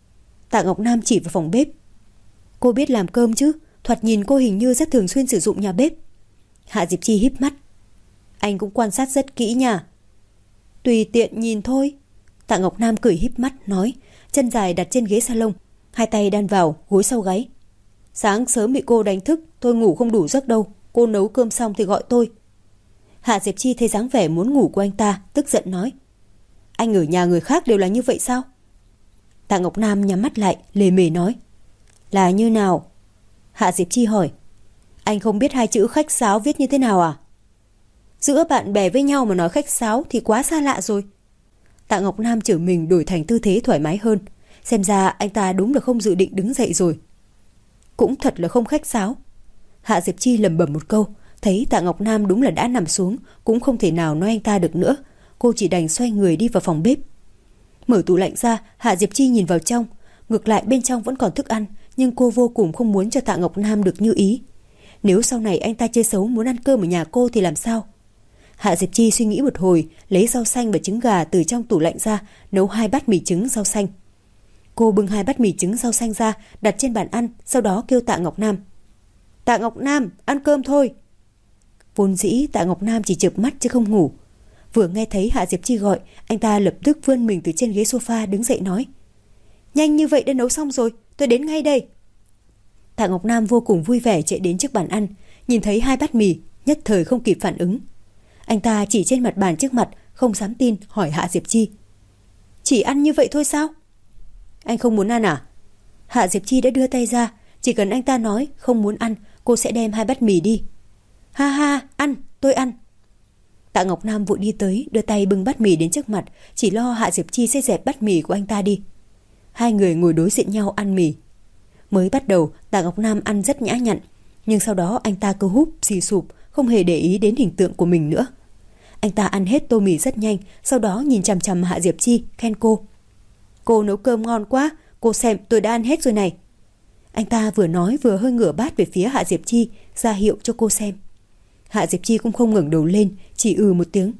Tạ Ngọc Nam chỉ vào phòng bếp. Cô biết làm cơm chứ, thoạt nhìn cô hình như rất thường xuyên sử dụng nhà bếp. Hạ Diệp Chi híp mắt. Anh cũng quan sát rất kỹ nha. Tùy tiện nhìn thôi. Tạ Ngọc Nam cười híp mắt nói, chân dài đặt trên ghế salon, hai tay đan vào gối sau gáy. Sáng sớm bị cô đánh thức, tôi ngủ không đủ giấc đâu. Cô nấu cơm xong thì gọi tôi. Hạ Diệp Chi thấy dáng vẻ muốn ngủ của anh ta, tức giận nói, anh ở nhà người khác đều là như vậy sao? Tạ Ngọc Nam nhắm mắt lại, lề mề nói, là như nào? Hạ Diệp Chi hỏi, anh không biết hai chữ khách sáo viết như thế nào à? Giữa bạn bè với nhau mà nói khách sáo thì quá xa lạ rồi. Tạ Ngọc Nam trở mình đổi thành tư thế thoải mái hơn. Xem ra anh ta đúng là không dự định đứng dậy rồi. Cũng thật là không khách sáo. Hạ Diệp Chi lẩm bẩm một câu. Thấy Tạ Ngọc Nam đúng là đã nằm xuống, cũng không thể nào nói anh ta được nữa. Cô chỉ đành xoay người đi vào phòng bếp. Mở tủ lạnh ra, Hạ Diệp Chi nhìn vào trong. Ngược lại bên trong vẫn còn thức ăn, nhưng cô vô cùng không muốn cho Tạ Ngọc Nam được như ý. Nếu sau này anh ta chơi xấu muốn ăn cơm ở nhà cô thì làm sao? Hạ Diệp Chi suy nghĩ một hồi, lấy rau xanh và trứng gà từ trong tủ lạnh ra, nấu 2 bát mì trứng rau xanh. Cô bưng 2 bát mì trứng rau xanh ra, đặt trên bàn ăn, sau đó kêu Tạ Ngọc Nam. Tạ Ngọc Nam, ăn cơm thôi. Vốn dĩ Tạ Ngọc Nam chỉ chợp mắt chứ không ngủ. Vừa nghe thấy Hạ Diệp Chi gọi, anh ta lập tức vươn mình từ trên ghế sofa đứng dậy nói, nhanh như vậy đã nấu xong rồi, tôi đến ngay đây. Tạ Ngọc Nam vô cùng vui vẻ chạy đến trước bàn ăn, nhìn thấy 2 bát mì, nhất thời không kịp phản ứng. Anh ta chỉ trên mặt bàn trước mặt, không dám tin, hỏi Hạ Diệp Chi, chỉ ăn như vậy thôi sao? Anh không muốn ăn à? Hạ Diệp Chi đã đưa tay ra, chỉ cần anh ta nói không muốn ăn, cô sẽ đem 2 bát mì đi. Ha ha, ăn, tôi ăn. Tạ Ngọc Nam vội đi tới, đưa tay bưng bát mì đến trước mặt, chỉ lo Hạ Diệp Chi sẽ dẹp bát mì của anh ta đi. Hai người ngồi đối diện nhau ăn mì. Mới bắt đầu Tạ Ngọc Nam ăn rất nhã nhặn, nhưng sau đó anh ta cứ húp xì sụp, không hề để ý đến hình tượng của mình nữa. Anh ta ăn hết tô mì rất nhanh, sau đó nhìn chằm chằm Hạ Diệp Chi, khen cô. Cô nấu cơm ngon quá, cô xem tôi đã ăn hết rồi này. Anh ta vừa nói vừa hơi ngửa bát về phía Hạ Diệp Chi, ra hiệu cho cô xem. Hạ Diệp Chi cũng không ngẩng đầu lên, chỉ một tiếng.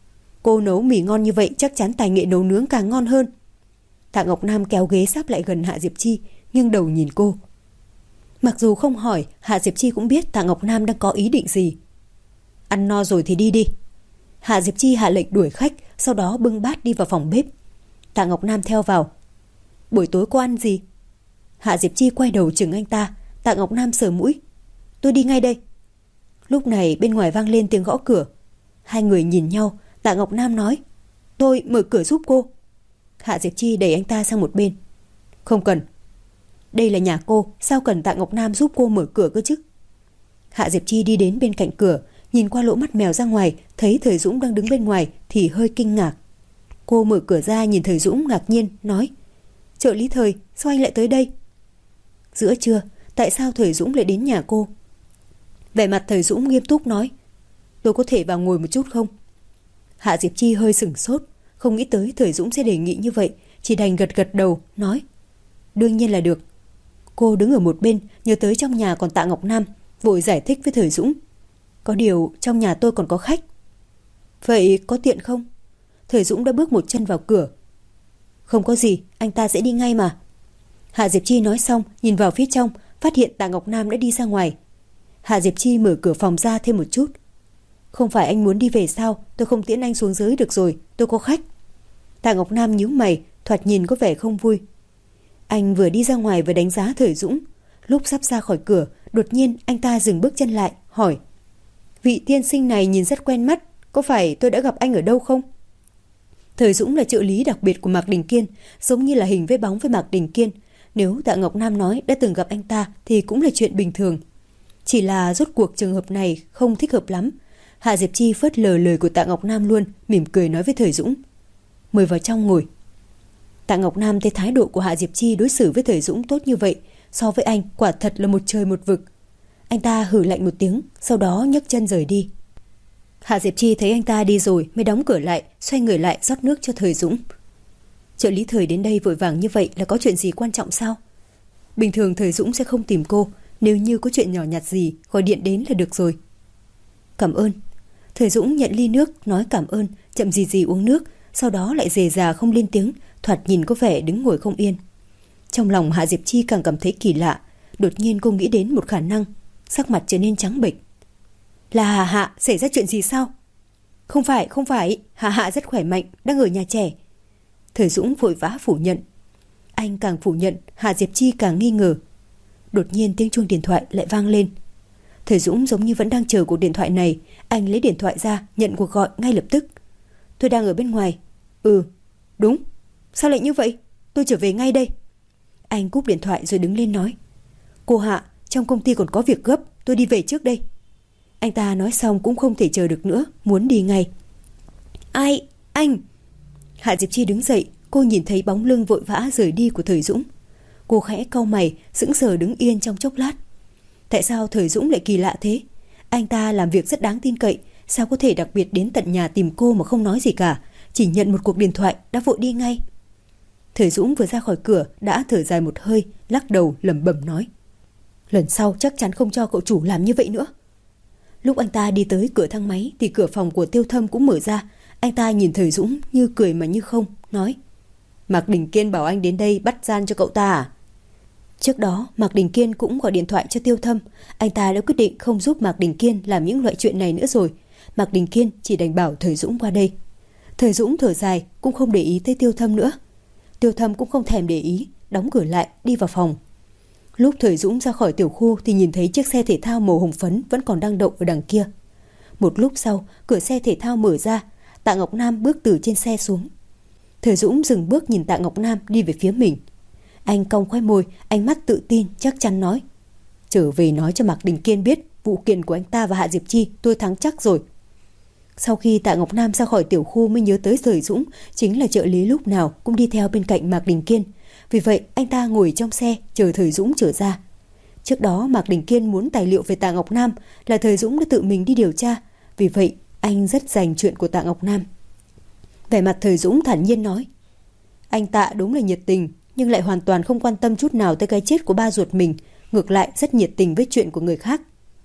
Cô nấu mì ngon như vậy chắc chắn tài nghệ nấu nướng càng ngon hơn. Tạ Ngọc Nam kéo ghế sáp lại gần Hạ Diệp Chi, nghiêng đầu nhìn cô. Mặc dù không hỏi, Hạ Diệp Chi cũng biết Tạ Ngọc Nam đang có ý định gì. Ăn no rồi thì đi đi. Hạ Diệp Chi hạ lệnh đuổi khách, sau đó bưng bát đi vào phòng bếp. Tạ Ngọc Nam theo vào. Buổi tối cô ăn gì? Hạ Diệp Chi quay đầu chừng anh ta. Tạ Ngọc Nam sờ mũi. Tôi đi ngay đây. Lúc này bên ngoài vang lên tiếng gõ cửa. Hai người nhìn nhau. Tạ Ngọc Nam nói, tôi mở cửa giúp cô. Hạ Diệp Chi đẩy anh ta sang một bên. Không cần. Đây là nhà cô, sao cần Tạ Ngọc Nam giúp cô mở cửa cơ chứ? Hạ Diệp Chi đi đến bên cạnh cửa, nhìn qua lỗ mắt mèo ra ngoài, thấy Thời Dũng đang đứng bên ngoài thì hơi kinh ngạc. Cô mở cửa ra nhìn Thời Dũng ngạc nhiên, nói, trợ lý Thời, sao anh lại tới đây? Giữa trưa, tại sao Thời Dũng lại đến nhà cô? Vẻ mặt Thời Dũng nghiêm túc nói, tôi có thể vào ngồi một chút không? Hạ Diệp Chi hơi sửng sốt, không nghĩ tới Thời Dũng sẽ đề nghị như vậy, chỉ đành gật gật đầu, nói, đương nhiên là được. Cô đứng ở một bên, nhớ tới trong nhà còn Tạ Ngọc Nam, vội giải thích với Thời Dũng, có điều trong nhà tôi còn có khách. Vậy có tiện không? Thời Dũng đã bước một chân vào cửa. Không có gì, anh ta sẽ đi ngay mà. Hạ Diệp Chi nói xong, nhìn vào phía trong, phát hiện Tạ Ngọc Nam đã đi ra ngoài. Hạ Diệp Chi mở cửa phòng ra thêm một chút. Không phải anh muốn đi về sao? Tôi không tiễn anh xuống dưới được rồi, tôi có khách. Tạ Ngọc Nam nhíu mày, thoạt nhìn có vẻ không vui. Anh vừa đi ra ngoài vừa đánh giá Thời Dũng. Lúc sắp ra khỏi cửa, đột nhiên anh ta dừng bước chân lại, hỏi: Vị tiên sinh này nhìn rất quen mắt, có phải tôi đã gặp anh ở đâu không? Thời Dũng là trợ lý đặc biệt của Mạc Đình Kiên, giống như là hình với bóng với Mạc Đình Kiên. Nếu Tạ Ngọc Nam nói đã từng gặp anh ta thì cũng là chuyện bình thường. Chỉ là rốt cuộc trường hợp này không thích hợp lắm. Hạ Diệp Chi phớt lờ lời của Tạ Ngọc Nam luôn, mỉm cười nói với Thời Dũng: Mời vào trong ngồi. Tạ Ngọc Nam thấy thái độ của Hạ Diệp Chi đối xử với Thời Dũng tốt như vậy, so với anh quả thật là một trời một vực. Anh ta hừ lạnh một tiếng, sau đó nhấc chân rời đi. Hạ Diệp Chi thấy anh ta đi rồi mới đóng cửa lại, xoay người lại rót nước cho Thời Dũng. Trợ lý Thời đến đây vội vàng như vậy là có chuyện gì quan trọng sao? Bình thường Thời Dũng sẽ không tìm cô, nếu như có chuyện nhỏ nhặt gì gọi điện đến là được rồi. Cảm ơn. Thời Dũng nhận ly nước, nói cảm ơn, chậm gì uống nước, sau đó lại rề rà không lên tiếng, thoạt nhìn có vẻ đứng ngồi không yên. Trong lòng Hạ Diệp Chi càng cảm thấy kỳ lạ, đột nhiên cô nghĩ đến một khả năng, sắc mặt trở nên trắng bệch. Là Hạ, xảy ra chuyện gì sao? Không phải, Hạ rất khỏe mạnh, đang ở nhà trẻ. Thời Dũng vội vã phủ nhận. Anh càng phủ nhận, Hạ Diệp Chi càng nghi ngờ. Đột nhiên tiếng chuông điện thoại lại vang lên. Thời Dũng giống như vẫn đang chờ cuộc điện thoại này, anh lấy điện thoại ra, nhận cuộc gọi ngay lập tức. Tôi đang ở bên ngoài. Ừ, đúng. Sao lại như vậy? Tôi trở về ngay đây. Anh cúp điện thoại rồi đứng lên nói: Cô Hạ, trong công ty còn có việc gấp, tôi đi về trước đây. Anh ta nói xong cũng không thể chờ được nữa, muốn đi ngay. Ai? Anh? Hạ Diệp Chi đứng dậy, cô nhìn thấy bóng lưng vội vã rời đi của Thời Dũng. Cô khẽ cau mày, sững sờ đứng yên trong chốc lát. Tại sao Thời Dũng lại kỳ lạ thế? Anh ta làm việc rất đáng tin cậy, sao có thể đặc biệt đến tận nhà tìm cô mà không nói gì cả, chỉ nhận một cuộc điện thoại đã vội đi ngay. Thời Dũng vừa ra khỏi cửa đã thở dài một hơi, lắc đầu lẩm bẩm nói: Lần sau chắc chắn không cho cậu chủ làm như vậy nữa. Lúc anh ta đi tới cửa thang máy thì cửa phòng của Tiêu Thâm cũng mở ra. Anh ta nhìn Thời Dũng như cười mà như không, nói: Mạc Đình Kiên bảo anh đến đây bắt gian cho cậu ta à? Trước đó Mạc Đình Kiên cũng gọi điện thoại cho Tiêu Thâm. Anh ta đã quyết định không giúp Mạc Đình Kiên làm những loại chuyện này nữa rồi. Mạc Đình Kiên chỉ đành bảo Thời Dũng qua đây. Thời Dũng thở dài, cũng không để ý tới Tiêu Thâm nữa. Tiêu Thâm cũng không thèm để ý, đóng cửa lại đi vào phòng. Lúc Thời Dũng ra khỏi tiểu khu thì nhìn thấy chiếc xe thể thao màu hồng phấn vẫn còn đang đậu ở đằng kia. Một lúc sau, cửa xe thể thao mở ra, Tạ Ngọc Nam bước từ trên xe xuống. Thời Dũng dừng bước nhìn Tạ Ngọc Nam đi về phía mình. Anh cong khóe môi, ánh mắt tự tin chắc chắn nói: Trở về nói cho Mạc Đình Kiên biết vụ kiện của anh ta và Hạ Diệp Chi tôi thắng chắc rồi. Sau khi Tạ Ngọc Nam ra khỏi tiểu khu mới nhớ tới Thời Dũng chính là trợ lý lúc nào cũng đi theo bên cạnh Mạc Đình Kiên. Vì vậy anh ta ngồi trong xe chờ Thời Dũng trở ra. Trước đó Mạc Đình Kiên muốn tài liệu về Tạ Ngọc Nam là Thời Dũng đã tự mình đi điều tra. Vì vậy anh rất dành chuyện của Tạ Ngọc Nam. Vẻ mặt Thời Dũng thản nhiên nói: Anh Tạ đúng là nhiệt tình, nhưng lại hoàn toàn không quan tâm chút nào tới cái chết của ba ruột mình, ngược lại rất nhiệt tình với chuyện của người khác.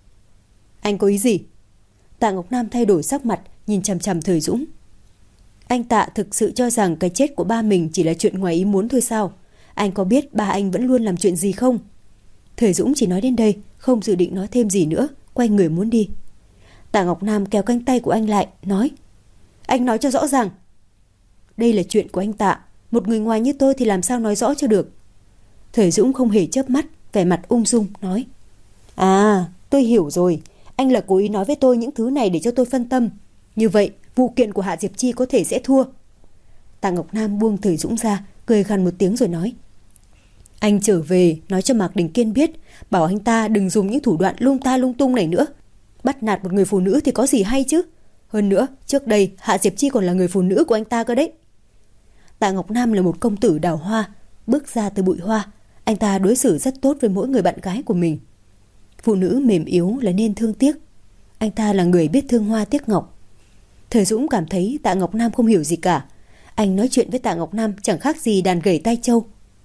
Anh có ý gì? Tạ Ngọc Nam thay đổi sắc mặt, nhìn chằm chằm Thời Dũng. Anh Tạ thực sự cho rằng cái chết của ba mình chỉ là chuyện ngoài ý muốn thôi sao? Anh có biết ba anh vẫn luôn làm chuyện gì không? Thời Dũng chỉ nói đến đây, không dự định nói thêm gì nữa, quay người muốn đi. Tạ Ngọc Nam kéo cánh tay của anh lại, nói: Anh nói cho rõ ràng. Đây là chuyện của anh Tạ, một người ngoài như tôi thì làm sao nói rõ cho được. Thời Dũng không hề chớp mắt, vẻ mặt ung dung nói: À, tôi hiểu rồi, anh là cố ý nói với tôi những thứ này để cho tôi phân tâm. Như vậy vụ kiện của Hạ Diệp Chi có thể sẽ thua. Tạ Ngọc Nam buông Thời Dũng ra, cười gằn một tiếng rồi nói: Anh trở về nói cho Mạc Đình Kiên biết, bảo anh ta đừng dùng những thủ đoạn lung tung này nữa. Bắt nạt một người phụ nữ thì có gì hay chứ. Hơn nữa trước đây Hạ Diệp Chi còn là người phụ nữ của anh ta cơ đấy. Tạ Ngọc Nam là một công tử đào hoa, bước ra từ bụi hoa. Anh ta đối xử rất tốt với mỗi người bạn gái của mình. Phụ nữ mềm yếu là nên thương tiếc. Anh ta là người biết thương hoa tiếc ngọc. Thời Dũng cảm thấy Tạ Ngọc Nam không hiểu gì cả. Anh nói chuyện với Tạ Ngọc Nam chẳng khác gì đàn gẩy tai trâu.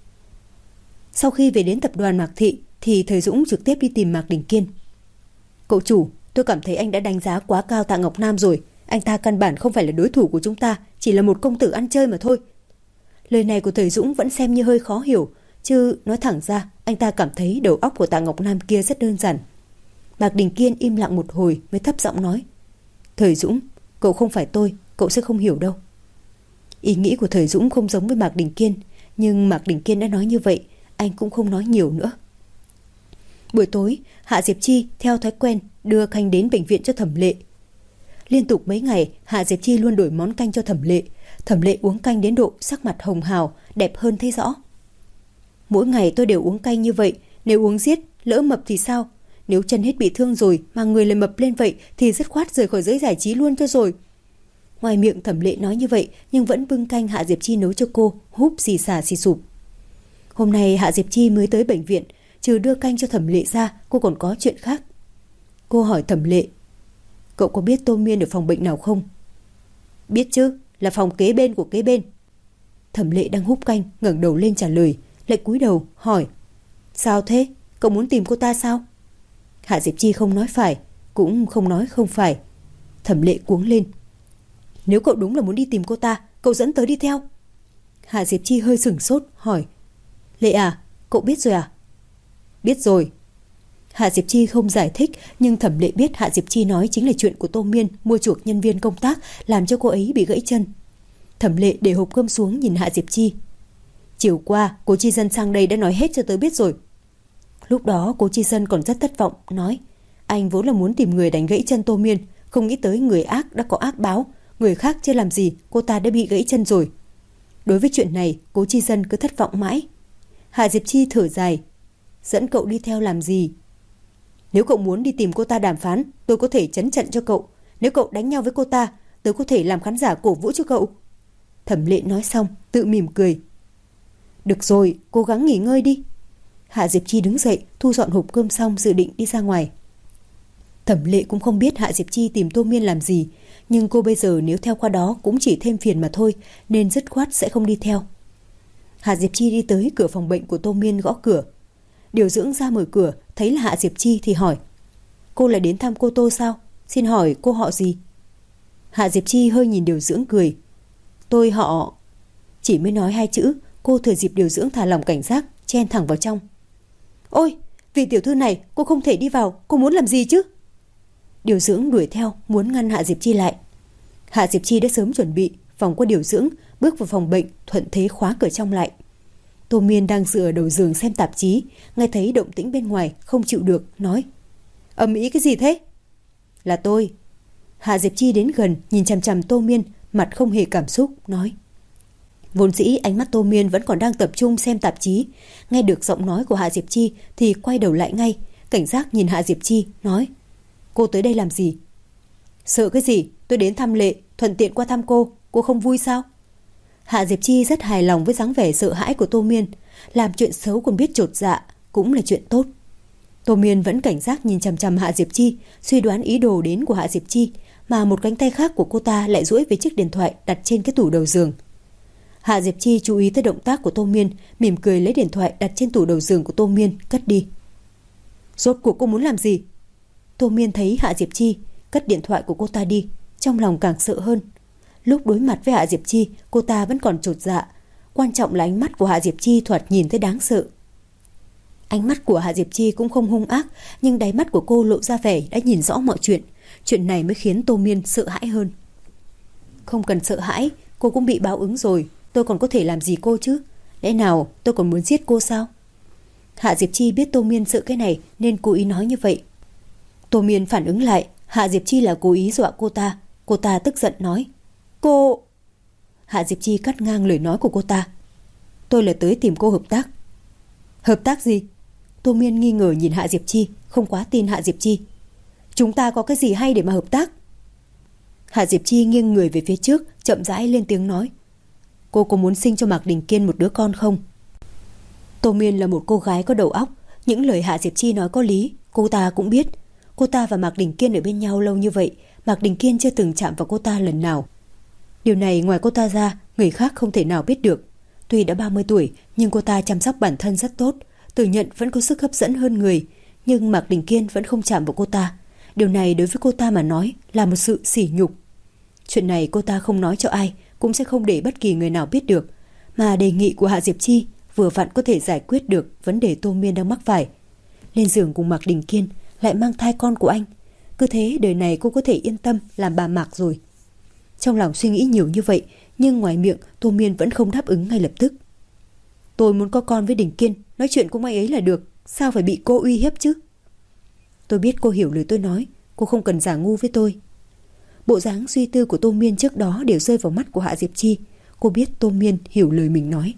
Sau khi về đến tập đoàn Mạc Thị thì Thời Dũng trực tiếp đi tìm Mạc Đình Kiên. Cậu chủ, tôi cảm thấy anh đã đánh giá quá cao Tạ Ngọc Nam rồi. Anh ta căn bản không phải là đối thủ của chúng ta, chỉ là một công tử ăn chơi mà thôi. Lời này của Thời Dũng vẫn xem như hơi khó hiểu, chứ nói thẳng ra anh ta cảm thấy đầu óc của Tạ Ngọc Nam kia rất đơn giản. Mạc Đình Kiên im lặng một hồi mới thấp giọng nói: Thời Dũng, cậu không phải tôi, cậu sẽ không hiểu đâu. Ý nghĩ của Thời Dũng không giống với Mạc Đình Kiên, nhưng Mạc Đình Kiên đã nói như vậy, anh cũng không nói nhiều nữa. Buổi tối, Hạ Diệp Chi theo thói quen đưa canh đến bệnh viện cho Thẩm Lệ. Liên tục mấy ngày, Hạ Diệp Chi luôn đổi món canh cho Thẩm Lệ. Thẩm Lệ uống canh đến độ sắc mặt hồng hào, đẹp hơn thấy rõ. Mỗi ngày tôi đều uống canh như vậy, nếu uống giết, lỡ mập thì sao? Nếu chân hết bị thương rồi mà người lại mập lên vậy thì dứt khoát rời khỏi giới giải trí luôn cho rồi. Ngoài miệng Thẩm Lệ nói như vậy, nhưng vẫn bưng canh Hạ Diệp Chi nấu cho cô, húp xì xà xì sụp. Hôm nay Hạ Diệp Chi mới tới bệnh viện, trừ đưa canh cho Thẩm Lệ ra, cô còn có chuyện khác. Cô hỏi Thẩm Lệ, cậu có biết Tô Miên ở phòng bệnh nào không? Biết chứ, là phòng kế bên của kế bên. Thẩm Lệ đang húp canh, ngẩng đầu lên trả lời, lại cúi đầu hỏi, sao thế? Cậu muốn tìm cô ta sao? Hạ Diệp Chi không nói phải, cũng không nói không phải. Thẩm Lệ cuống lên, nếu cậu đúng là muốn đi tìm cô ta, cậu dẫn tớ đi theo. Hạ Diệp Chi hơi sửng sốt, hỏi, Lệ à, cậu biết rồi à? Biết rồi. Hạ Diệp Chi không giải thích, nhưng Thẩm Lệ biết Hạ Diệp Chi nói chính là chuyện của Tô Miên mua chuộc nhân viên công tác, làm cho cô ấy bị gãy chân. Thẩm Lệ để hộp cơm xuống nhìn Hạ Diệp Chi. Chiều qua, cô Chi Dân sang đây đã nói hết cho tớ biết rồi. Lúc đó cô Chi Dân còn rất thất vọng, nói, anh vốn là muốn tìm người đánh gãy chân Tô Miên, không nghĩ tới người ác đã có ác báo, người khác chưa làm gì, cô ta đã bị gãy chân rồi. Đối với chuyện này, cô Chi Dân cứ thất vọng mãi. Hạ Diệp Chi thở dài, dẫn cậu đi theo làm gì? Nếu cậu muốn đi tìm cô ta đàm phán, tôi có thể trấn trận cho cậu. Nếu cậu đánh nhau với cô ta, tôi có thể làm khán giả cổ vũ cho cậu. Thẩm Lệ nói xong, tự mỉm cười. Được rồi, cố gắng nghỉ ngơi đi. Hạ Diệp Chi đứng dậy, thu dọn hộp cơm xong dự định đi ra ngoài. Thẩm Lệ cũng không biết Hạ Diệp Chi tìm Tô Miên làm gì, nhưng cô bây giờ nếu theo qua đó cũng chỉ thêm phiền mà thôi, nên dứt khoát sẽ không đi theo. Hạ Diệp Chi đi tới cửa phòng bệnh của Tô Miên, gõ cửa. Điều dưỡng ra mở cửa, thấy là Hạ Diệp Chi thì hỏi, cô lại đến thăm cô Tô sao? Xin hỏi cô họ gì? Hạ Diệp Chi hơi nhìn điều dưỡng cười, tôi họ... Chỉ mới nói hai chữ, cô thừa dịp điều dưỡng thả lỏng cảnh giác, chen thẳng vào trong. Ôi, vì tiểu thư này cô không thể đi vào, cô muốn làm gì chứ? Điều dưỡng đuổi theo, muốn ngăn Hạ Diệp Chi lại. Hạ Diệp Chi đã sớm chuẩn bị, vòng qua điều dưỡng, bước vào phòng bệnh, thuận thế khóa cửa trong lại. Tô Miên đang dựa ở đầu giường xem tạp chí, nghe thấy động tĩnh bên ngoài, không chịu được, nói, ầm ĩ cái gì thế? Là tôi. Hạ Diệp Chi đến gần, nhìn chằm chằm Tô Miên, mặt không hề cảm xúc, nói. Vốn dĩ ánh mắt Tô Miên vẫn còn đang tập trung xem tạp chí, nghe được giọng nói của Hạ Diệp Chi thì quay đầu lại ngay, cảnh giác nhìn Hạ Diệp Chi, nói, cô tới đây làm gì? Sợ cái gì, tôi đến thăm Lệ, thuận tiện qua thăm cô không vui sao? Hạ Diệp Chi rất hài lòng với dáng vẻ sợ hãi của Tô Miên, làm chuyện xấu còn biết chột dạ, cũng là chuyện tốt. Tô Miên vẫn cảnh giác nhìn chằm chằm Hạ Diệp Chi, suy đoán ý đồ đến của Hạ Diệp Chi, mà một cánh tay khác của cô ta lại duỗi về chiếc điện thoại đặt trên cái tủ đầu giường. Hạ Diệp Chi chú ý tới động tác của Tô Miên, mỉm cười lấy điện thoại đặt trên tủ đầu giường của Tô Miên, cất đi. Rốt cuộc cô muốn làm gì? Tô Miên thấy Hạ Diệp Chi cất điện thoại của cô ta đi, trong lòng càng sợ hơn. Lúc đối mặt với Hạ Diệp Chi, cô ta vẫn còn chột dạ, quan trọng là ánh mắt của Hạ Diệp Chi thoạt nhìn thấy đáng sợ. Ánh mắt của Hạ Diệp Chi cũng không hung ác, nhưng đáy mắt của cô lộ ra vẻ đã nhìn rõ mọi chuyện. Chuyện này mới khiến Tô Miên sợ hãi hơn. Không cần sợ hãi, cô cũng bị báo ứng rồi, tôi còn có thể làm gì cô chứ? Lẽ nào tôi còn muốn giết cô sao? Hạ Diệp Chi biết Tô Miên sợ cái này nên cố ý nói như vậy. Tô Miên phản ứng lại, Hạ Diệp Chi là cố ý dọa cô ta. Cô ta tức giận nói, cô... Hạ Diệp Chi cắt ngang lời nói của cô ta. Tôi là tới tìm cô hợp tác. Hợp tác gì? Tô Miên nghi ngờ nhìn Hạ Diệp Chi, không quá tin Hạ Diệp Chi. Chúng ta có cái gì hay để mà hợp tác? Hạ Diệp Chi nghiêng người về phía trước, chậm rãi lên tiếng nói, cô có muốn sinh cho Mạc Đình Kiên một đứa con không? Tô Miên là một cô gái có đầu óc, những lời Hạ Diệp Chi nói có lý, cô ta cũng biết. Cô ta và Mạc Đình Kiên ở bên nhau lâu như vậy, Mạc Đình Kiên chưa từng chạm vào cô ta lần nào. Điều này ngoài cô ta ra, người khác không thể nào biết được. Tuy đã 30 tuổi, nhưng cô ta chăm sóc bản thân rất tốt, tự nhận vẫn có sức hấp dẫn hơn người, nhưng Mạc Đình Kiên vẫn không chạm vào cô ta. Điều này đối với cô ta mà nói là một sự sỉ nhục. Chuyện này cô ta không nói cho ai, cũng sẽ không để bất kỳ người nào biết được, mà đề nghị của Hạ Diệp Chi vừa vặn có thể giải quyết được vấn đề Tô Miên đang mắc phải. Lên giường cùng Mạc Đình Kiên, lại mang thai con của anh, cứ thế đời này cô có thể yên tâm làm bà Mạc rồi. Trong lòng suy nghĩ nhiều như vậy, Nhưng ngoài miệng Tô Miên vẫn không đáp ứng ngay lập tức. Tôi muốn có con với Đình Kiên, nói chuyện cùng anh ấy là được, sao phải bị cô uy hiếp chứ? Tôi biết cô hiểu lời tôi nói, cô không cần giả ngu với tôi. Bộ dáng suy tư của Tô Miên trước đó đều rơi vào mắt của Hạ Diệp Chi. Cô biết Tô Miên hiểu lời mình nói.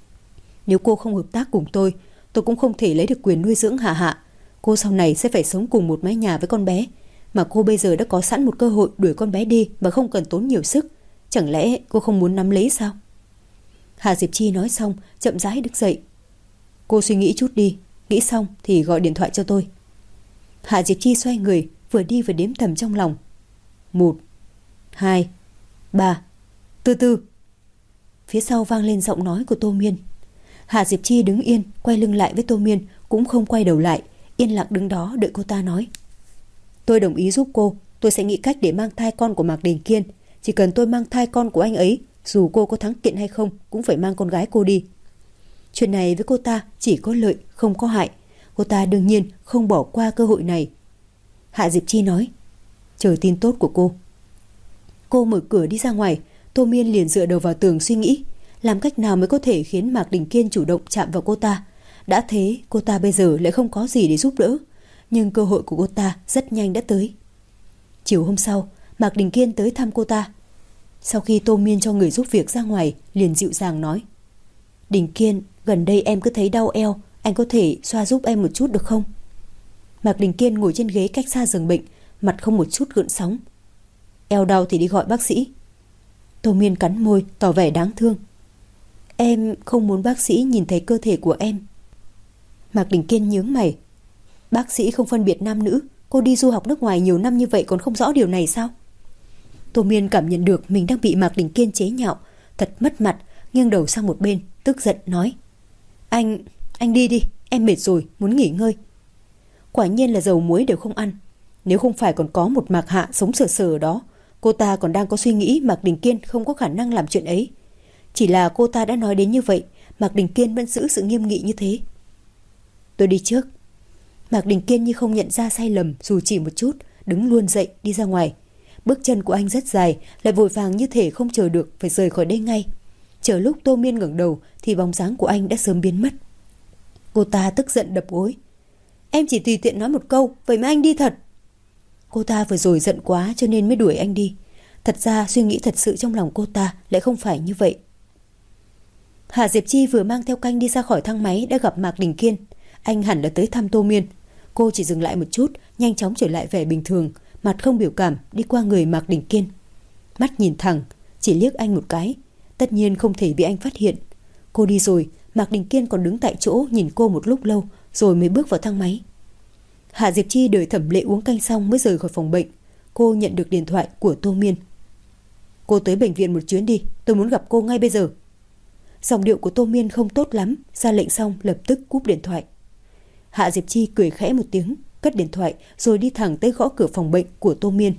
Nếu cô không hợp tác cùng tôi cũng không thể lấy được quyền nuôi dưỡng Hạ Hạ. Cô sau này sẽ phải sống cùng một mái nhà với con bé, mà cô bây giờ đã có sẵn một cơ hội đuổi con bé đi mà không cần tốn nhiều sức. Chẳng lẽ cô không muốn nắm lấy sao? Hạ Diệp Chi nói xong chậm rãi đứng dậy. Cô suy nghĩ chút đi, nghĩ xong thì gọi điện thoại cho tôi. Hạ Diệp Chi xoay người, vừa đi vừa đếm thầm trong lòng. 1, 2, 3. Từ từ. Phía sau vang lên giọng nói của Tô Miên. Hạ Diệp Chi đứng yên, quay lưng lại với Tô Miên, cũng không quay đầu lại, yên lặng đứng đó đợi cô ta nói. Tôi đồng ý giúp cô, tôi sẽ nghĩ cách để mang thai con của Mạc Đình Kiên. Chỉ cần tôi mang thai con của anh ấy, dù cô có thắng kiện hay không cũng phải mang con gái cô đi. Chuyện này với cô ta chỉ có lợi không có hại. Cô ta đương nhiên không bỏ qua cơ hội này. Hạ Diệp Chi nói. Chờ tin tốt của cô. Cô mở cửa đi ra ngoài. Tô Miên liền dựa đầu vào tường suy nghĩ làm cách nào mới có thể khiến Mạc Đình Kiên chủ động chạm vào cô ta. Đã thế cô ta bây giờ lại không có gì để giúp đỡ, nhưng cơ hội của cô ta rất nhanh đã tới. Chiều hôm sau, Mạc Đình Kiên tới thăm cô ta. Sau khi Tô Miên cho người giúp việc ra ngoài, liền dịu dàng nói. Đình Kiên, gần đây em cứ thấy đau eo, anh có thể xoa giúp em một chút được không? Mạc Đình Kiên ngồi trên ghế cách xa giường bệnh, mặt không một chút gợn sóng. Eo đau thì đi gọi bác sĩ. Tô Miên cắn môi, tỏ vẻ đáng thương. Em không muốn bác sĩ nhìn thấy cơ thể của em. Mạc Đình Kiên nhướng mày. Bác sĩ không phân biệt nam nữ, cô đi du học nước ngoài nhiều năm như vậy còn không rõ điều này sao? Tô Miên cảm nhận được mình đang bị Mạc Đình Kiên chế nhạo, thật mất mặt, nghiêng đầu sang một bên, tức giận nói. Anh đi đi, em mệt rồi, muốn nghỉ ngơi. Quả nhiên là dầu muối đều không ăn. Nếu không phải còn có một Mạc Hạ sống sờ sờ ở đó, cô ta còn đang có suy nghĩ Mạc Đình Kiên không có khả năng làm chuyện ấy. Chỉ là cô ta đã nói đến như vậy, Mạc Đình Kiên vẫn giữ sự nghiêm nghị như thế. Tôi đi trước. Mạc Đình Kiên như không nhận ra sai lầm dù chỉ một chút, đứng luôn dậy đi ra ngoài. Bước chân của anh rất dài, lại vội vàng như thể không chờ được phải rời khỏi đây ngay. Chờ lúc Tô Miên ngẩng đầu thì bóng dáng của anh đã sớm biến mất. Cô ta tức giận đập gối. Em chỉ tùy tiện nói một câu, vậy mà anh đi thật. Cô ta vừa rồi giận quá cho nên mới đuổi anh đi. Thật ra suy nghĩ thật sự trong lòng cô ta lại không phải như vậy. Hạ Diệp Chi vừa mang theo canh đi ra khỏi thang máy đã gặp Mạc Đình Kiên. Anh hẳn là tới thăm Tô Miên. Cô chỉ dừng lại một chút, nhanh chóng trở lại vẻ bình thường, mặt không biểu cảm đi qua người Mạc Đình Kiên. Mắt nhìn thẳng, chỉ liếc anh một cái. Tất nhiên không thể bị anh phát hiện. Cô đi rồi, Mạc Đình Kiên còn đứng tại chỗ nhìn cô một lúc lâu rồi mới bước vào thang máy. Hạ Diệp Chi đợi Thẩm Lệ uống canh xong mới rời khỏi phòng bệnh. Cô nhận được điện thoại của Tô Miên. Cô tới bệnh viện một chuyến đi, tôi muốn gặp cô ngay bây giờ. Giọng điệu của Tô Miên không tốt lắm, ra lệnh xong lập tức cúp điện thoại. Hạ Diệp Chi cười khẽ một tiếng, cất điện thoại rồi đi thẳng tới gõ cửa phòng bệnh của Tô Miên.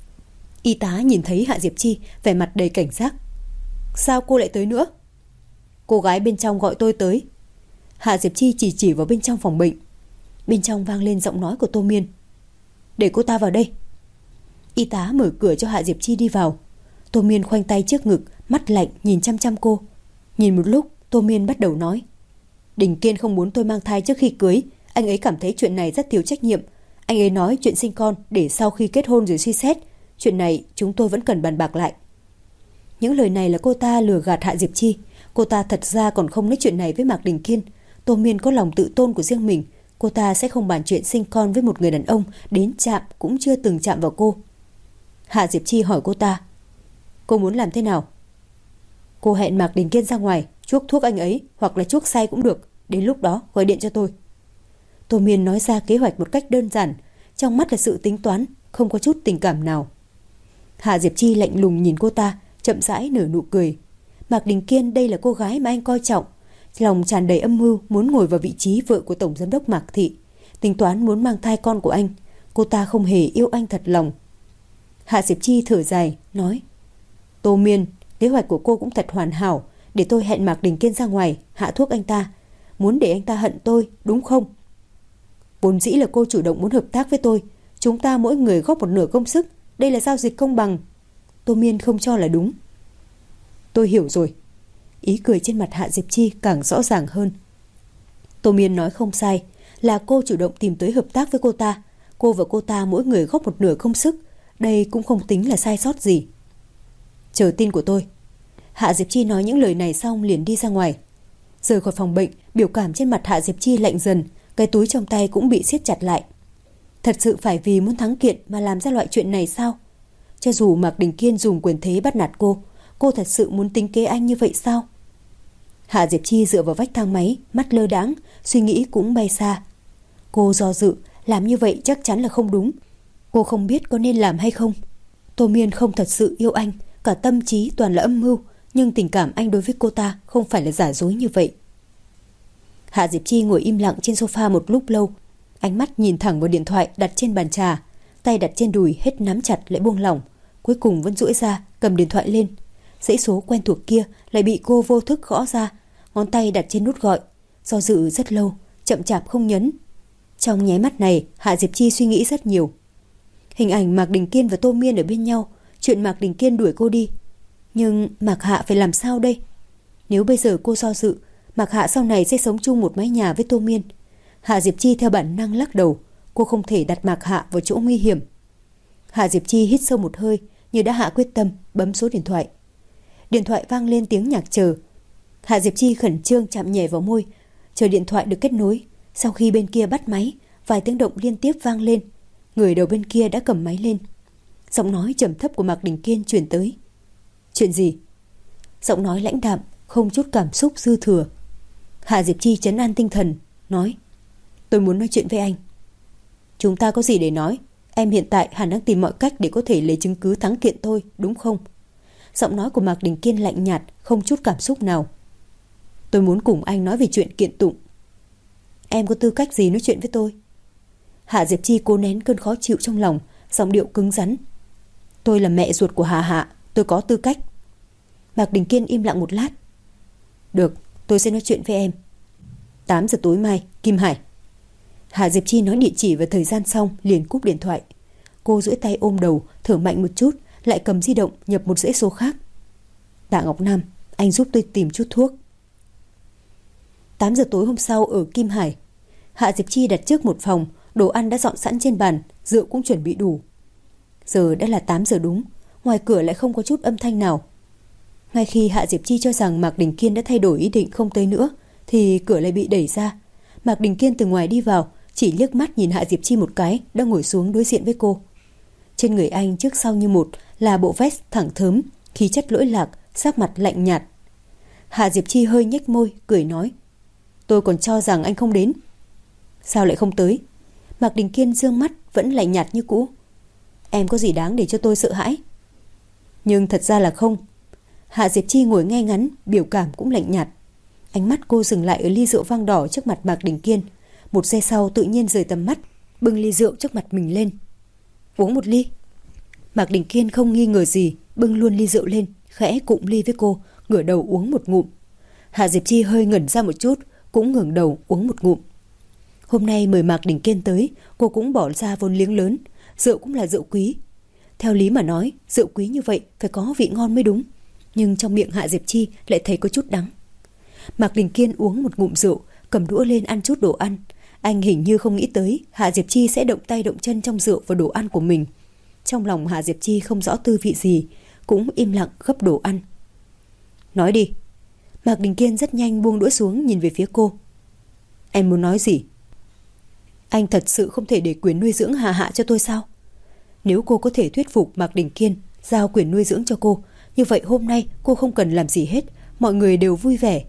Y tá nhìn thấy Hạ Diệp Chi, vẻ mặt đầy cảnh giác. Sao cô lại tới nữa? Cô gái bên trong gọi tôi tới. Hạ Diệp Chi chỉ vào bên trong phòng bệnh. Bên trong vang lên giọng nói của Tô Miên. Để cô ta vào đây. Y tá mở cửa cho Hạ Diệp Chi đi vào. Tô Miên khoanh tay trước ngực, mắt lạnh nhìn chăm chăm cô. Nhìn một lúc, Tô Miên bắt đầu nói. Đình Kiên không muốn tôi mang thai trước khi cưới. Anh ấy cảm thấy chuyện này rất thiếu trách nhiệm. Anh ấy nói chuyện sinh con để sau khi kết hôn rồi suy xét. Chuyện này chúng tôi vẫn cần bàn bạc lại. Những lời này là cô ta lừa gạt Hạ Diệp Chi. Cô ta thật ra còn không nói chuyện này với Mạc Đình Kiên. Tô Miên có lòng tự tôn của riêng mình. Cô ta sẽ không bàn chuyện sinh con với một người đàn ông đến chạm cũng chưa từng chạm vào cô. Hạ Diệp Chi hỏi cô ta. Cô muốn làm thế nào? Cô hẹn Mạc Đình Kiên ra ngoài, chuốc thuốc anh ấy hoặc là chuốc say cũng được. Đến lúc đó gọi điện cho tôi. Tô Miên nói ra kế hoạch một cách đơn giản, trong mắt là sự tính toán, không có chút tình cảm nào. Hạ Diệp Chi lạnh lùng nhìn cô ta, chậm rãi nở nụ cười. Mạc Đình Kiên đây là cô gái mà anh coi trọng, lòng tràn đầy âm mưu muốn ngồi vào vị trí vợ của tổng giám đốc Mạc Thị, tính toán muốn mang thai con của anh. Cô ta không hề yêu anh thật lòng. Hạ Diệp Chi thở dài, nói. Tô Miên, kế hoạch của cô cũng thật hoàn hảo, để tôi hẹn Mạc Đình Kiên ra ngoài, hạ thuốc anh ta. Muốn để anh ta hận tôi, đúng không? Vốn dĩ là cô chủ động muốn hợp tác với tôi. Chúng ta mỗi người góp một nửa công sức. Đây là giao dịch công bằng. Tô Miên không cho là đúng. Tôi hiểu rồi. Ý cười trên mặt Hạ Diệp Chi càng rõ ràng hơn. Tô Miên nói không sai, là cô chủ động tìm tới hợp tác với cô ta. Cô và cô ta mỗi người góp một nửa công sức, đây cũng không tính là sai sót gì. Chờ tin của tôi. Hạ Diệp Chi nói những lời này xong liền đi ra ngoài. Rời khỏi phòng bệnh, biểu cảm trên mặt Hạ Diệp Chi lạnh dần, cái túi trong tay cũng bị siết chặt lại. Thật sự phải vì muốn thắng kiện mà làm ra loại chuyện này sao? Cho dù Mạc Đình Kiên dùng quyền thế bắt nạt cô thật sự muốn tính kế anh như vậy sao? Hạ Diệp Chi dựa vào vách thang máy, mắt lơ đãng, suy nghĩ cũng bay xa. Cô do dự, làm như vậy chắc chắn là không đúng. Cô không biết có nên làm hay không. Tô Miên không thật sự yêu anh, cả tâm trí toàn là âm mưu, nhưng tình cảm anh đối với cô ta không phải là giả dối như vậy. Hạ Diệp Chi ngồi im lặng trên sofa một lúc lâu, ánh mắt nhìn thẳng vào điện thoại đặt trên bàn trà, tay đặt trên đùi hết nắm chặt lại buông lỏng, cuối cùng vẫn duỗi ra cầm điện thoại lên. Dãy số quen thuộc kia lại bị cô vô thức gõ ra, ngón tay đặt trên nút gọi, do dự rất lâu, chậm chạp không nhấn. Trong nháy mắt này, Hạ Diệp Chi suy nghĩ rất nhiều. Hình ảnh Mạc Đình Kiên và Tô Miên ở bên nhau, chuyện Mạc Đình Kiên đuổi cô đi. Nhưng Mạc Hạ phải làm sao đây? Nếu bây giờ cô do dự, Mạc Hạ sau này sẽ sống chung một mái nhà với Tô Miên. Hạ Diệp Chi theo bản năng lắc đầu, cô không thể đặt Mạc Hạ vào chỗ nguy hiểm. Hạ Diệp Chi hít sâu một hơi, như đã hạ quyết tâm, bấm số điện thoại. Điện thoại vang lên tiếng nhạc chờ. Hạ Diệp Chi khẩn trương chạm nhẹ vào môi, chờ điện thoại được kết nối. Sau khi bên kia bắt máy, vài tiếng động liên tiếp vang lên. Người đầu bên kia đã cầm máy lên. Giọng nói trầm thấp của Mạc Đình Kiên truyền tới. Chuyện gì? Giọng nói lãnh đạm, không chút cảm xúc dư thừa. Hạ Diệp Chi trấn an tinh thần, nói: Tôi muốn nói chuyện với anh. Chúng ta có gì để nói? Em hiện tại hẳn đang tìm mọi cách để có thể lấy chứng cứ thắng kiện tôi, đúng không? Giọng nói của Mạc Đình Kiên lạnh nhạt, không chút cảm xúc nào. Tôi muốn cùng anh nói về chuyện kiện tụng. Em có tư cách gì nói chuyện với tôi? Hạ Diệp Chi cố nén cơn khó chịu trong lòng, giọng điệu cứng rắn. Tôi là mẹ ruột của Hà Hạ, tôi có tư cách. Mạc Đình Kiên im lặng một lát. Được, tôi sẽ nói chuyện với em. 8 giờ tối mai, Kim Hải. Hạ Diệp Chi nói địa chỉ và thời gian xong liền cúp điện thoại. Cô duỗi tay ôm đầu, thở mạnh một chút, lại cầm di động nhập một dãy số khác. Tạ Ngọc Nam, anh giúp tôi tìm chút thuốc. 8 giờ tối hôm sau ở Kim Hải, Hạ Diệp Chi đặt trước một phòng, đồ ăn đã dọn sẵn trên bàn, rượu cũng chuẩn bị đủ. Giờ đã là 8 giờ đúng, ngoài cửa lại không có chút âm thanh nào. Ngay khi Hạ Diệp Chi cho rằng Mạc Đình Kiên đã thay đổi ý định không tới nữa, thì cửa lại bị đẩy ra. Mạc Đình Kiên từ ngoài đi vào, chỉ liếc mắt nhìn Hạ Diệp Chi một cái, đang ngồi xuống đối diện với cô. Trên người anh trước sau như một là bộ vest thẳng thớm, khí chất lỗi lạc, sắc mặt lạnh nhạt. Hạ Diệp Chi hơi nhếch môi, cười nói: Tôi còn cho rằng anh không đến. Sao lại không tới? Mạc Đình Kiên dương mắt vẫn lạnh nhạt như cũ. Em có gì đáng để cho tôi sợ hãi? Nhưng thật ra là không. Hạ Diệp Chi ngồi ngay ngắn, biểu cảm cũng lạnh nhạt. Ánh mắt cô dừng lại ở ly rượu vang đỏ trước mặt Mạc Đình Kiên. Một giây sau tự nhiên rời tầm mắt, bưng ly rượu trước mặt mình lên. Uống một ly. Mạc Đình Kiên không nghi ngờ gì, bưng luôn ly rượu lên, khẽ cụm ly với cô, ngửa đầu uống một ngụm. Hạ Diệp Chi hơi ngẩn ra một chút, cũng ngẩng đầu uống một ngụm. Hôm nay mời Mạc Đình Kiên tới, cô cũng bỏ ra vốn liếng lớn, rượu cũng là rượu quý. Theo lý mà nói, rượu quý như vậy phải có vị ngon mới đúng, nhưng trong miệng Hạ Diệp Chi lại thấy có chút đắng. Mạc Đình Kiên uống một ngụm rượu, cầm đũa lên ăn chút đồ ăn. Anh hình như không nghĩ tới Hạ Diệp Chi sẽ động tay động chân trong rượu và đồ ăn của mình. Trong lòng Hạ Diệp Chi không rõ tư vị gì, cũng im lặng gấp đồ ăn. Nói đi. Mạc Đình Kiên rất nhanh buông đũa xuống, nhìn về phía cô. Em muốn nói gì? Anh thật sự không thể để quyền nuôi dưỡng Hà Hạ cho tôi sao? Nếu cô có thể thuyết phục Mạc Đình Kiên giao quyền nuôi dưỡng cho cô, như vậy hôm nay cô không cần làm gì hết, mọi người đều vui vẻ.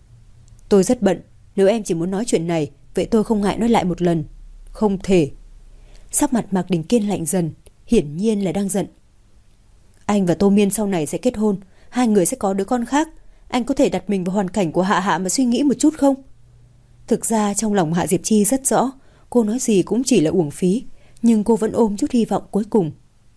Tôi rất bận, nếu em chỉ muốn nói chuyện này, vậy tôi không ngại nói lại một lần. Không thể. Sắc mặt Mạc Đình Kiên lạnh dần, hiển nhiên là đang giận. Anh và Tô Miên sau này sẽ kết hôn, hai người sẽ có đứa con khác. Anh có thể đặt mình vào hoàn cảnh của Hạ Hạ mà suy nghĩ một chút không? Thực ra trong lòng Hạ Diệp Chi rất rõ, cô nói gì cũng chỉ là uổng phí, nhưng cô vẫn ôm chút hy vọng cuối cùng.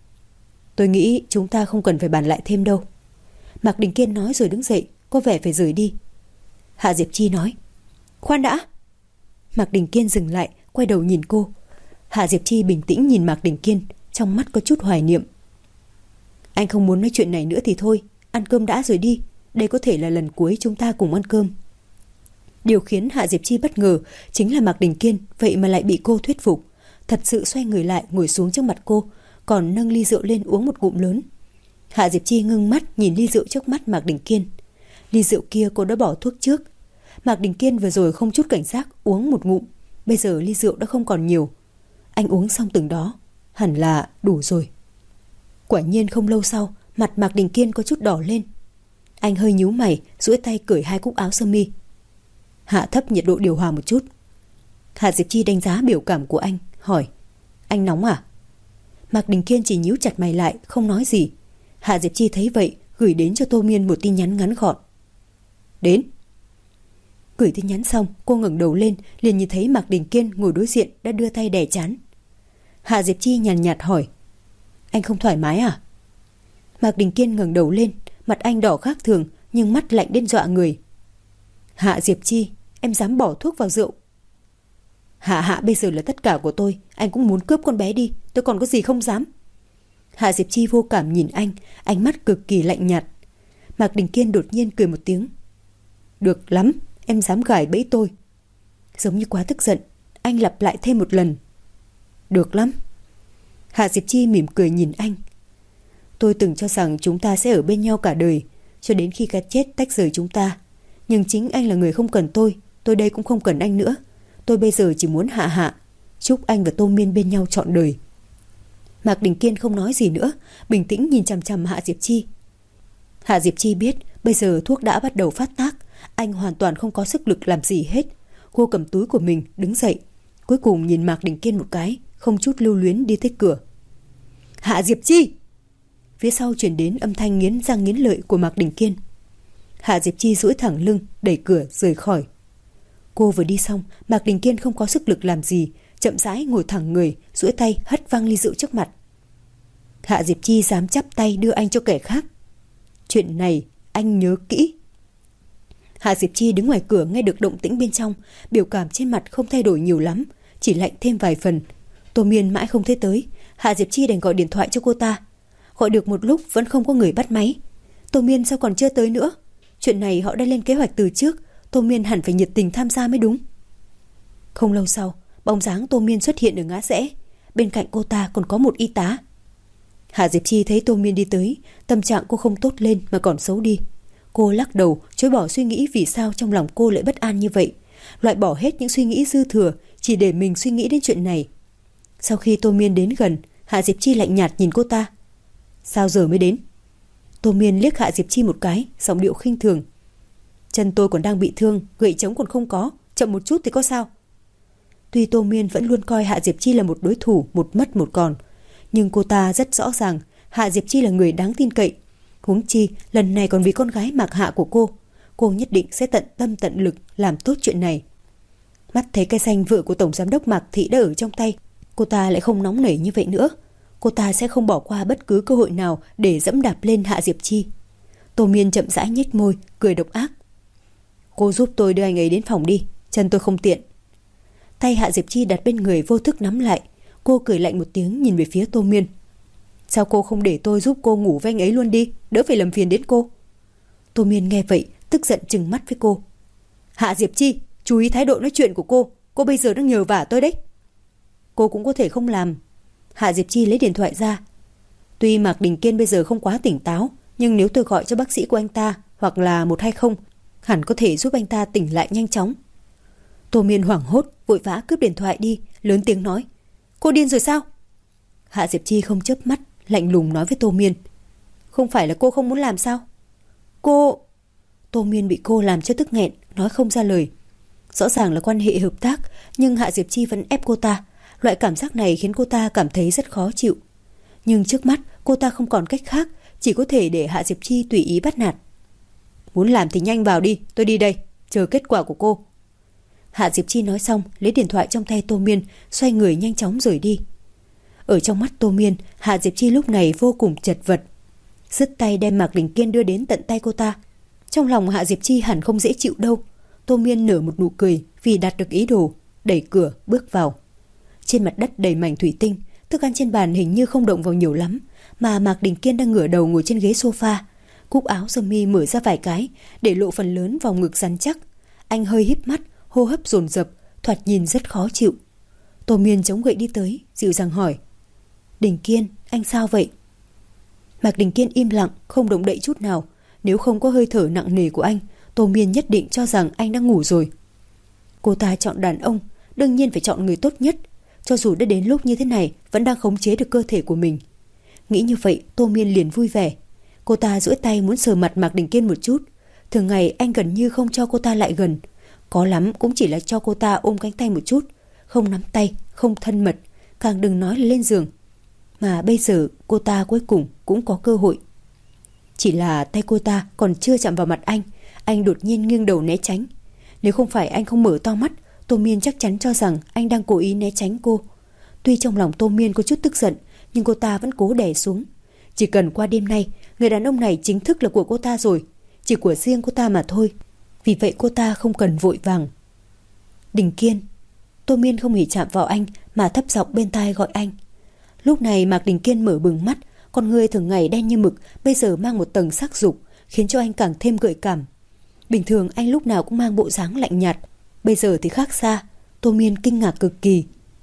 Tôi nghĩ chúng ta không cần phải bàn lại thêm đâu. Mạc Đình Kiên nói rồi đứng dậy, có vẻ phải rời đi. Hạ Diệp Chi nói: Khoan đã. Mạc Đình Kiên dừng lại, quay đầu nhìn cô. Hạ Diệp Chi bình tĩnh nhìn Mạc Đình Kiên, trong mắt có chút hoài niệm. Anh không muốn nói chuyện này nữa thì thôi, ăn cơm đã rồi đi. đây có thể là lần cuối chúng ta cùng ăn cơm. Điều khiến Hạ Diệp Chi bất ngờ chính là Mạc Đình Kiên vậy mà lại bị cô thuyết phục. Thật sự xoay người lại ngồi xuống trước mặt cô, còn nâng ly rượu lên uống một ngụm lớn. Hạ Diệp Chi ngưng mắt nhìn ly rượu trước mắt Mạc Đình Kiên. Ly rượu kia cô đã bỏ thuốc trước. Mạc Đình Kiên vừa rồi không chút cảnh giác uống một ngụm, bây giờ ly rượu đã không còn nhiều. Anh uống xong từng đó, hẳn là đủ rồi. Quả nhiên không lâu sau, mặt Mạc Đình Kiên có chút đỏ lên. Anh hơi nhíu mày, duỗi tay cởi 2 cúc áo sơ mi. Hạ thấp nhiệt độ điều hòa một chút. Hạ Diệp Chi đánh giá biểu cảm của anh, hỏi: Anh nóng à? Mạc Đình Kiên chỉ nhíu chặt mày lại, không nói gì. Hạ Diệp Chi thấy vậy, gửi đến cho Tô Miên một tin nhắn ngắn gọn: Đến. Gửi tin nhắn xong, cô ngẩng đầu lên, liền nhìn thấy Mạc Đình Kiên ngồi đối diện đã đưa tay đè trán. Hạ Diệp Chi nhàn nhạt hỏi: Anh không thoải mái à? Mạc Đình Kiên ngẩng đầu lên, mặt anh đỏ khác thường, nhưng mắt lạnh đến dọa người. Hạ Diệp Chi, em dám bỏ thuốc vào rượu? Hạ bây giờ là tất cả của tôi, anh cũng muốn cướp con bé đi, tôi còn có gì không dám. Hạ Diệp Chi vô cảm nhìn anh, ánh mắt cực kỳ lạnh nhạt. Mạc Đình Kiên đột nhiên cười một tiếng: Được lắm, em dám gài bẫy tôi. Giống như quá tức giận, anh lặp lại thêm một lần: Được lắm. Hạ Diệp Chi mỉm cười nhìn anh: Tôi từng cho rằng chúng ta sẽ ở bên nhau cả đời, cho đến khi cái chết tách rời chúng ta. Nhưng chính anh là người không cần tôi đây cũng không cần anh nữa. Tôi bây giờ chỉ muốn Hạ. Chúc anh và Tô Miên bên nhau trọn đời. Mạc Đình Kiên không nói gì nữa, bình tĩnh nhìn chằm chằm Hạ Diệp Chi. Hạ Diệp Chi biết bây giờ thuốc đã bắt đầu phát tác, anh hoàn toàn không có sức lực làm gì hết. Cô cầm túi của mình đứng dậy, cuối cùng nhìn Mạc Đình Kiên một cái, không chút lưu luyến đi tới cửa. Hạ Diệp Chi! Phía sau truyền đến âm thanh nghiến răng nghiến lợi của Mạc Đình Kiên. Hạ Diệp Chi duỗi thẳng lưng, đẩy cửa rời khỏi. Cô vừa đi xong, Mạc Đình Kiên không có sức lực làm gì, chậm rãi ngồi thẳng người, duỗi tay hất văng ly rượu trước mặt. Hạ Diệp Chi dám chắp tay đưa anh cho kẻ khác. Chuyện này anh nhớ kỹ. Hạ Diệp Chi đứng ngoài cửa nghe được động tĩnh bên trong, biểu cảm trên mặt không thay đổi nhiều lắm, chỉ lạnh thêm vài phần. Tô Miên mãi không thấy tới, Hạ Diệp Chi đành gọi điện thoại cho cô ta. Gọi được một lúc vẫn không có người bắt máy. Tô Miên sao còn chưa tới nữa? Chuyện này họ đã lên kế hoạch từ trước, Tô Miên hẳn phải nhiệt tình tham gia mới đúng. Không lâu sau, bóng dáng Tô Miên xuất hiện ở ngã rẽ, bên cạnh cô ta còn có một y tá. Hạ Diệp Chi thấy Tô Miên đi tới, tâm trạng cô không tốt lên mà còn xấu đi. Cô lắc đầu, chối bỏ suy nghĩ vì sao trong lòng cô lại bất an như vậy, loại bỏ hết những suy nghĩ dư thừa, chỉ để mình suy nghĩ đến chuyện này. Sau khi Tô Miên đến gần, Hạ Diệp Chi lạnh nhạt nhìn cô ta. Sao giờ mới đến? Tô Miên liếc Hạ Diệp Chi một cái, giọng điệu khinh thường. Chân tôi còn đang bị thương, gậy chống còn không có, chậm một chút thì có sao? Tuy Tô Miên vẫn luôn coi Hạ Diệp Chi là một đối thủ một mất một còn, nhưng cô ta rất rõ ràng Hạ Diệp Chi là người đáng tin cậy. Huống chi lần này còn vì con gái Mạc Hạ của cô nhất định sẽ tận tâm tận lực làm tốt chuyện này. Mắt thấy cái danh vợ của tổng giám đốc Mạc Thị đã ở trong tay, cô ta lại không nóng nảy như vậy nữa. Cô ta sẽ không bỏ qua bất cứ cơ hội nào để dẫm đạp lên Hạ Diệp Chi. Tô Miên chậm rãi nhếch môi, cười độc ác. Cô giúp tôi đưa anh ấy đến phòng đi, chân tôi không tiện. Tay Hạ Diệp Chi đặt bên người vô thức nắm lại. Cô cười lạnh một tiếng nhìn về phía Tô Miên. Sao cô không để tôi giúp cô ngủ với anh ấy luôn đi, đỡ phải làm phiền đến cô? Tô Miên nghe vậy tức giận trừng mắt với cô. Hạ Diệp Chi, chú ý thái độ nói chuyện của cô bây giờ đang nhờ vả tôi đấy. Cô cũng có thể không làm. Hạ Diệp Chi lấy điện thoại ra. Tuy Mạc Đình Kiên bây giờ không quá tỉnh táo, nhưng nếu tôi gọi cho bác sĩ của anh ta hoặc là 120, hẳn có thể giúp anh ta tỉnh lại nhanh chóng. Tô Miên hoảng hốt, vội vã cướp điện thoại đi, lớn tiếng nói. Cô điên rồi sao? Hạ Diệp Chi không chớp mắt, lạnh lùng nói với Tô Miên. Không phải là cô không muốn làm sao? Cô... Tô Miên bị cô làm cho tức nghẹn, nói không ra lời. Rõ ràng là quan hệ hợp tác, nhưng Hạ Diệp Chi vẫn ép cô ta. Loại cảm giác này khiến cô ta cảm thấy rất khó chịu. Nhưng trước mắt cô ta không còn cách khác, chỉ có thể để Hạ Diệp Chi tùy ý bắt nạt. Muốn làm thì nhanh vào đi, tôi đi đây, chờ kết quả của cô. Hạ Diệp Chi nói xong, lấy điện thoại trong tay Tô Miên, xoay người nhanh chóng rời đi. Ở trong mắt Tô Miên, Hạ Diệp Chi lúc này vô cùng chật vật. Dứt tay đem Mạc Đình Kiên đưa đến tận tay cô ta. Trong lòng Hạ Diệp Chi hẳn không dễ chịu đâu. Tô Miên nở một nụ cười vì đạt được ý đồ, đẩy cửa bước vào. Trên mặt đất đầy mảnh thủy tinh, thức ăn trên bàn hình như không động vào nhiều lắm, mà Mạc Đình Kiên đang ngửa đầu ngồi trên ghế sofa. Cúc áo sơ mi mở ra vài cái, để lộ phần lớn vòng ngực rắn chắc. Anh hơi híp mắt, hô hấp dồn dập, thoạt nhìn rất khó chịu. Tô Miên chống gậy đi tới, dịu dàng hỏi: Đình Kiên, anh sao vậy? Mạc Đình Kiên im lặng, không động đậy chút nào. Nếu không có hơi thở nặng nề của anh, Tô Miên nhất định cho rằng anh đang ngủ rồi. Cô ta chọn đàn ông, đương nhiên phải chọn người tốt nhất. Cho dù đã đến lúc như thế này, vẫn đang khống chế được cơ thể của mình. Nghĩ như vậy, Tô Miên liền vui vẻ. Cô ta duỗi tay muốn sờ mặt Mạc Đình Kiên một chút. Thường ngày anh gần như không cho cô ta lại gần. Có lắm cũng chỉ là cho cô ta ôm cánh tay một chút, không nắm tay, không thân mật, càng đừng nói là lên giường. Mà bây giờ cô ta cuối cùng cũng có cơ hội. Chỉ là tay cô ta còn chưa chạm vào mặt anh đột nhiên nghiêng đầu né tránh. Nếu không phải anh không mở to mắt, Tô Miên chắc chắn cho rằng anh đang cố ý né tránh cô. Tuy trong lòng Tô Miên có chút tức giận, nhưng cô ta vẫn cố đè xuống. Chỉ cần qua đêm nay, người đàn ông này chính thức là của cô ta rồi, chỉ của riêng cô ta mà thôi. Vì vậy cô ta không cần vội vàng. Đình Kiên. Tô Miên không hề chạm vào anh mà thấp giọng bên tai gọi anh. Lúc này Mạc Đình Kiên mở bừng mắt, con người thường ngày đen như mực bây giờ mang một tầng sắc dục, khiến cho anh càng thêm gợi cảm. Bình thường anh lúc nào cũng mang bộ dáng lạnh nhạt, bây giờ thì khác xa. Tô Miên kinh ngạc cực kỳ.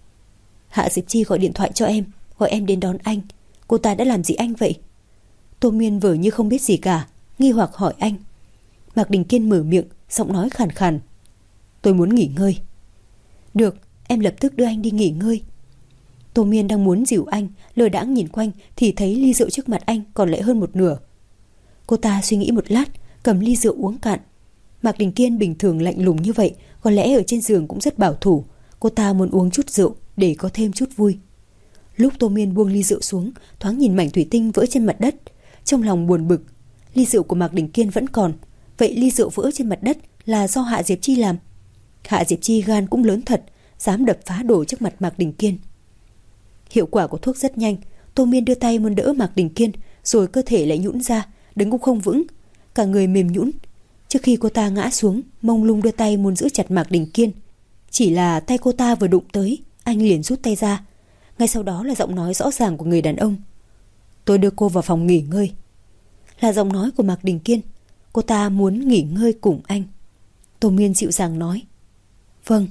Hạ Diệp Chi gọi điện thoại cho em, gọi em đến đón anh. Cô ta đã làm gì anh vậy? Tô Miên vờ như không biết gì cả, nghi hoặc hỏi anh. Mạc Đình Kiên mở miệng, giọng nói khàn khàn. Tôi muốn nghỉ ngơi. Được, em lập tức đưa anh đi nghỉ ngơi. Tô Miên đang muốn dìu anh, lơ đãng nhìn quanh thì thấy ly rượu trước mặt anh còn lại hơn một nửa. Cô ta suy nghĩ một lát, cầm ly rượu uống cạn. Mạc Đình Kiên bình thường lạnh lùng như vậy, có lẽ ở trên giường cũng rất bảo thủ. Cô ta muốn uống chút rượu để có thêm chút vui. Lúc Tô Miên buông ly rượu xuống, thoáng nhìn mảnh thủy tinh vỡ trên mặt đất, trong lòng buồn bực. Ly rượu của Mạc Đình Kiên vẫn còn, vậy ly rượu vỡ trên mặt đất là do Hạ Diệp Chi làm. Hạ Diệp Chi gan cũng lớn thật, dám đập phá đồ trước mặt Mạc Đình Kiên. Hiệu quả của thuốc rất nhanh. Tô Miên đưa tay muốn đỡ Mạc Đình Kiên, rồi cơ thể lại nhũn ra, đứng cũng không vững, cả người mềm nhũn. Trước khi cô ta ngã xuống, mông lung đưa tay muốn giữ chặt Mạc Đình Kiên. Chỉ là tay cô ta vừa đụng tới, anh liền rút tay ra. Ngay sau đó là giọng nói rõ ràng của người đàn ông. Tôi đưa cô vào phòng nghỉ ngơi. Là giọng nói của Mạc Đình Kiên. Cô ta muốn nghỉ ngơi cùng anh. Tô Miên dịu dàng nói. Vâng.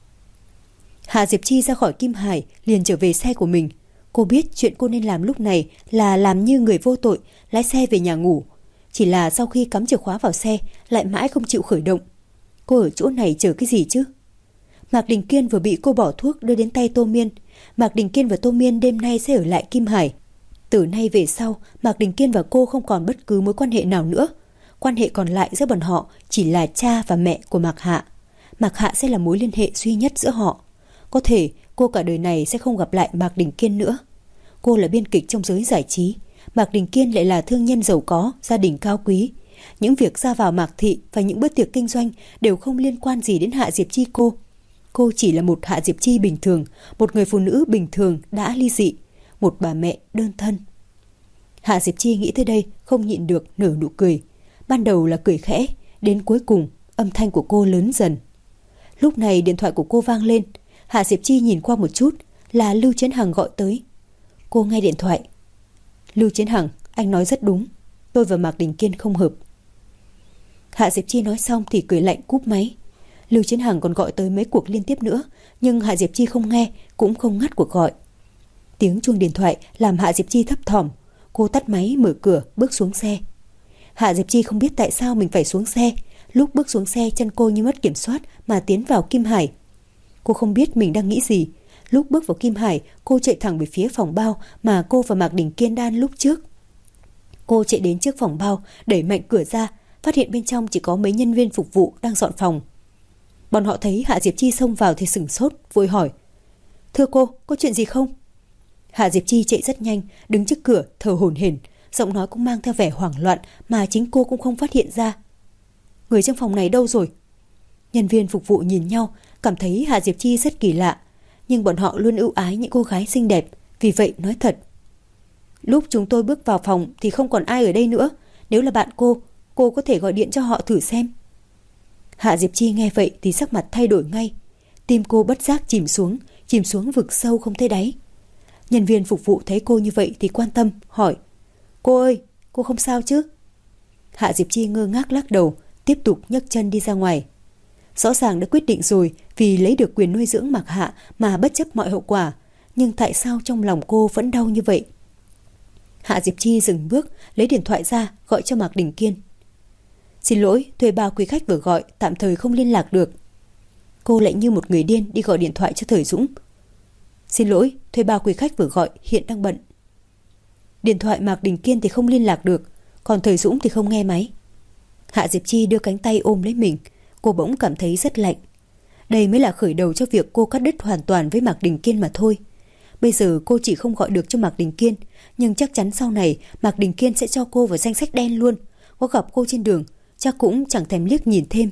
Hạ Diệp Chi ra khỏi Kim Hải liền trở về xe của mình. Cô biết chuyện cô nên làm lúc này là làm như người vô tội, lái xe về nhà ngủ. Chỉ là sau khi cắm chìa khóa vào xe lại mãi không chịu khởi động. Cô ở chỗ này chờ cái gì chứ? Mạc Đình Kiên vừa bị cô bỏ thuốc đưa đến tay Tô Miên. Mạc Đình Kiên và Tô Miên đêm nay sẽ ở lại Kim Hải. Từ nay về sau, Mạc Đình Kiên và cô không còn bất cứ mối quan hệ nào nữa. Quan hệ còn lại giữa bọn họ chỉ là cha và mẹ của Mạc Hạ. Mạc Hạ sẽ là mối liên hệ duy nhất giữa họ. Có thể cô cả đời này sẽ không gặp lại Mạc Đình Kiên nữa. Cô là biên kịch trong giới giải trí, Mạc Đình Kiên lại là thương nhân giàu có, gia đình cao quý. Những việc ra vào Mạc Thị và những bữa tiệc kinh doanh đều không liên quan gì đến Hạ Diệp Chi cô. Cô chỉ là một Hạ Diệp Chi bình thường, một người phụ nữ bình thường đã ly dị, một bà mẹ đơn thân. Hạ Diệp Chi nghĩ tới đây không nhịn được nở nụ cười. Ban đầu là cười khẽ, đến cuối cùng âm thanh của cô lớn dần. Lúc này điện thoại của cô vang lên. Hạ Diệp Chi nhìn qua một chút, là Lưu Chiến Hằng gọi tới. Cô nghe điện thoại. Lưu Chiến Hằng, anh nói rất đúng, tôi và Mạc Đình Kiên không hợp. Hạ Diệp Chi nói xong thì cười lạnh cúp máy. Lưu Chiến Hằng còn gọi tới mấy cuộc liên tiếp nữa, nhưng Hạ Diệp Chi không nghe, cũng không ngắt cuộc gọi. Tiếng chuông điện thoại làm Hạ Diệp Chi thấp thỏm. Cô tắt máy, mở cửa, bước xuống xe. Hạ Diệp Chi không biết tại sao mình phải xuống xe. Lúc bước xuống xe, chân cô như mất kiểm soát mà tiến vào Kim Hải. Cô không biết mình đang nghĩ gì. Lúc bước vào Kim Hải, cô chạy thẳng về phía phòng bao mà cô và Mạc Đình Kiên đan lúc trước. Cô chạy đến trước phòng bao, đẩy mạnh cửa ra, phát hiện bên trong chỉ có mấy nhân viên phục vụ đang dọn phòng. Bọn họ thấy Hạ Diệp Chi xông vào thì sửng sốt, vội hỏi. Thưa cô, có chuyện gì không? Hạ Diệp Chi chạy rất nhanh, đứng trước cửa, thở hổn hển, giọng nói cũng mang theo vẻ hoảng loạn mà chính cô cũng không phát hiện ra. Người trong phòng này đâu rồi? Nhân viên phục vụ nhìn nhau, cảm thấy Hạ Diệp Chi rất kỳ lạ, nhưng bọn họ luôn ưu ái những cô gái xinh đẹp, vì vậy nói thật. Lúc chúng tôi bước vào phòng thì không còn ai ở đây nữa. Nếu là bạn cô có thể gọi điện cho họ thử xem. Hạ Diệp Chi nghe vậy thì sắc mặt thay đổi ngay. Tim cô bất giác chìm xuống vực sâu không thấy đáy. Nhân viên phục vụ thấy cô như vậy thì quan tâm, hỏi. Cô ơi, cô không sao chứ? Hạ Diệp Chi ngơ ngác lắc đầu, tiếp tục nhấc chân đi ra ngoài. Rõ ràng đã quyết định rồi, vì lấy được quyền nuôi dưỡng Mạc Hạ mà bất chấp mọi hậu quả, nhưng tại sao trong lòng cô vẫn đau như vậy? Hạ Diệp Chi dừng bước, lấy điện thoại ra gọi cho Mạc Đình Kiên. Xin lỗi, thuê bao quý khách vừa gọi tạm thời không liên lạc được. Cô lại như một người điên đi gọi điện thoại cho Thời Dũng. Xin lỗi, thuê bao quý khách vừa gọi hiện đang bận. Điện thoại Mạc Đình Kiên thì không liên lạc được, còn Thời Dũng thì không nghe máy. Hạ Diệp Chi đưa cánh tay ôm lấy mình, cô bỗng cảm thấy rất lạnh. Đây mới là khởi đầu cho việc cô cắt đứt hoàn toàn với Mạc Đình Kiên mà thôi. Bây giờ cô chỉ không gọi được cho Mạc Đình Kiên, nhưng chắc chắn sau này Mạc Đình Kiên sẽ cho cô vào danh sách đen luôn. Có gặp cô trên đường chắc cũng chẳng thèm liếc nhìn thêm.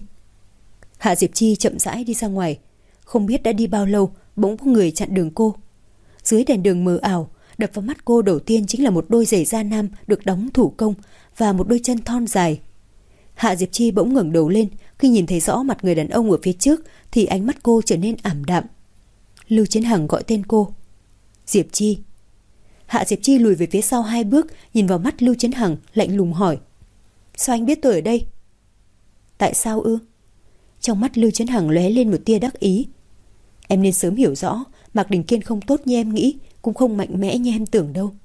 Hạ Diệp Chi chậm rãi đi ra ngoài. Không biết đã đi bao lâu, bỗng có người chặn đường cô. Dưới đèn đường mờ ảo, đập vào mắt cô đầu tiên chính là một đôi giày da nam được đóng thủ công và một đôi chân thon dài. Hạ Diệp Chi bỗng ngẩng đầu lên, khi nhìn thấy rõ mặt người đàn ông ở phía trước thì ánh mắt cô trở nên ảm đạm. Lưu Chiến Hằng gọi tên cô. Diệp Chi. Hạ Diệp Chi lùi về phía sau 2 bước, nhìn vào mắt Lưu Chiến Hằng, lạnh lùng hỏi. Sao anh biết tôi ở đây? Tại sao ư? Trong mắt Lưu Chiến Hằng lóe lên một tia đắc ý. Em nên sớm hiểu rõ, Mạc Đình Kiên không tốt như em nghĩ, cũng không mạnh mẽ như em tưởng đâu.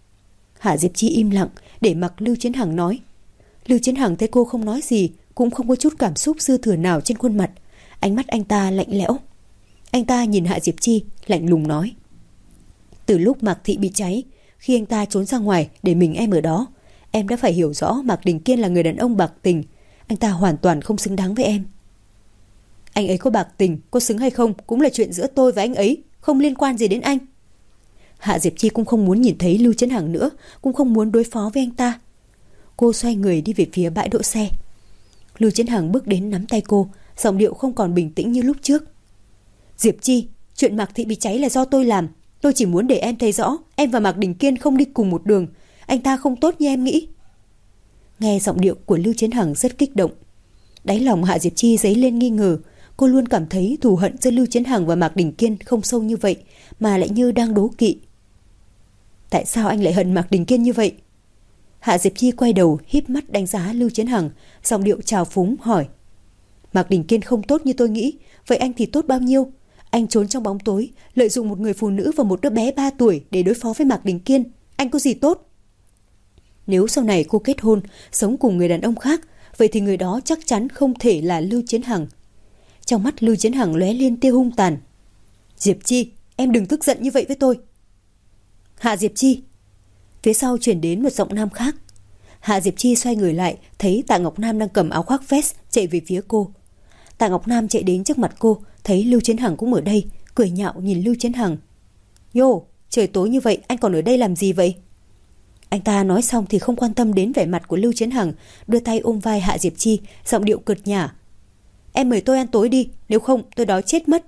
Hạ Diệp Chi im lặng để mặc Lưu Chiến Hằng nói. Lưu Chiến Hằng thấy cô không nói gì, cũng không có chút cảm xúc dư thừa nào trên khuôn mặt. Ánh mắt anh ta lạnh lẽo. Anh ta nhìn Hạ Diệp Chi, lạnh lùng nói. Từ lúc Mạc Thị bị cháy, khi anh ta trốn ra ngoài để mình em ở đó, em đã phải hiểu rõ Mạc Đình Kiên là người đàn ông bạc tình. Anh ta hoàn toàn không xứng đáng với em. Anh ấy có bạc tình, có xứng hay không cũng là chuyện giữa tôi và anh ấy, không liên quan gì đến anh. Hạ Diệp Chi cũng không muốn nhìn thấy Lưu Chiến Hằng nữa, cũng không muốn đối phó với anh ta. Cô xoay người đi về phía bãi đỗ xe. Lưu Chiến Hằng bước đến nắm tay cô, giọng điệu không còn bình tĩnh như lúc trước. Diệp Chi, chuyện Mạc Thị bị cháy là do tôi làm. Tôi chỉ muốn để em thấy rõ em và Mạc Đình Kiên không đi cùng một đường. Anh ta không tốt như em nghĩ. Nghe giọng điệu của Lưu Chiến Hằng rất kích động. Đáy lòng Hạ Diệp Chi dấy lên nghi ngờ. Cô luôn cảm thấy thù hận giữa Lưu Chiến Hằng và Mạc Đình Kiên không sâu như vậy, mà lại như đang đố kỵ. Tại sao anh lại hận Mạc Đình Kiên như vậy? Hạ Diệp Chi quay đầu híp mắt đánh giá Lưu Chiến Hằng, giọng điệu trào phúng hỏi. Mạc Đình Kiên không tốt như tôi nghĩ, vậy anh thì tốt bao nhiêu? Anh trốn trong bóng tối, lợi dụng một người phụ nữ và một đứa bé 3 tuổi để đối phó với Mạc Đình Kiên. Anh có gì tốt? Nếu sau này cô kết hôn, sống cùng người đàn ông khác, vậy thì người đó chắc chắn không thể là Lưu Chiến Hằng. Trong mắt Lưu Chiến Hằng lóe lên tia hung tàn. Diệp Chi, em đừng tức giận như vậy với tôi. Hạ Diệp Chi. Phía sau chuyển đến một giọng nam khác. Hạ Diệp Chi xoay người lại, thấy Tạ Ngọc Nam đang cầm áo khoác vest chạy về phía cô. Tạ Ngọc Nam chạy đến trước mặt cô, thấy Lưu Chiến Hằng cũng ở đây, cười nhạo nhìn Lưu Chiến Hằng. Nhô, trời tối như vậy anh còn ở đây làm gì vậy? Anh ta nói xong thì không quan tâm đến vẻ mặt của Lưu Chiến Hằng, đưa tay ôm vai Hạ Diệp Chi, giọng điệu cợt nhả. Em mời tôi ăn tối đi, nếu không tôi đói chết mất.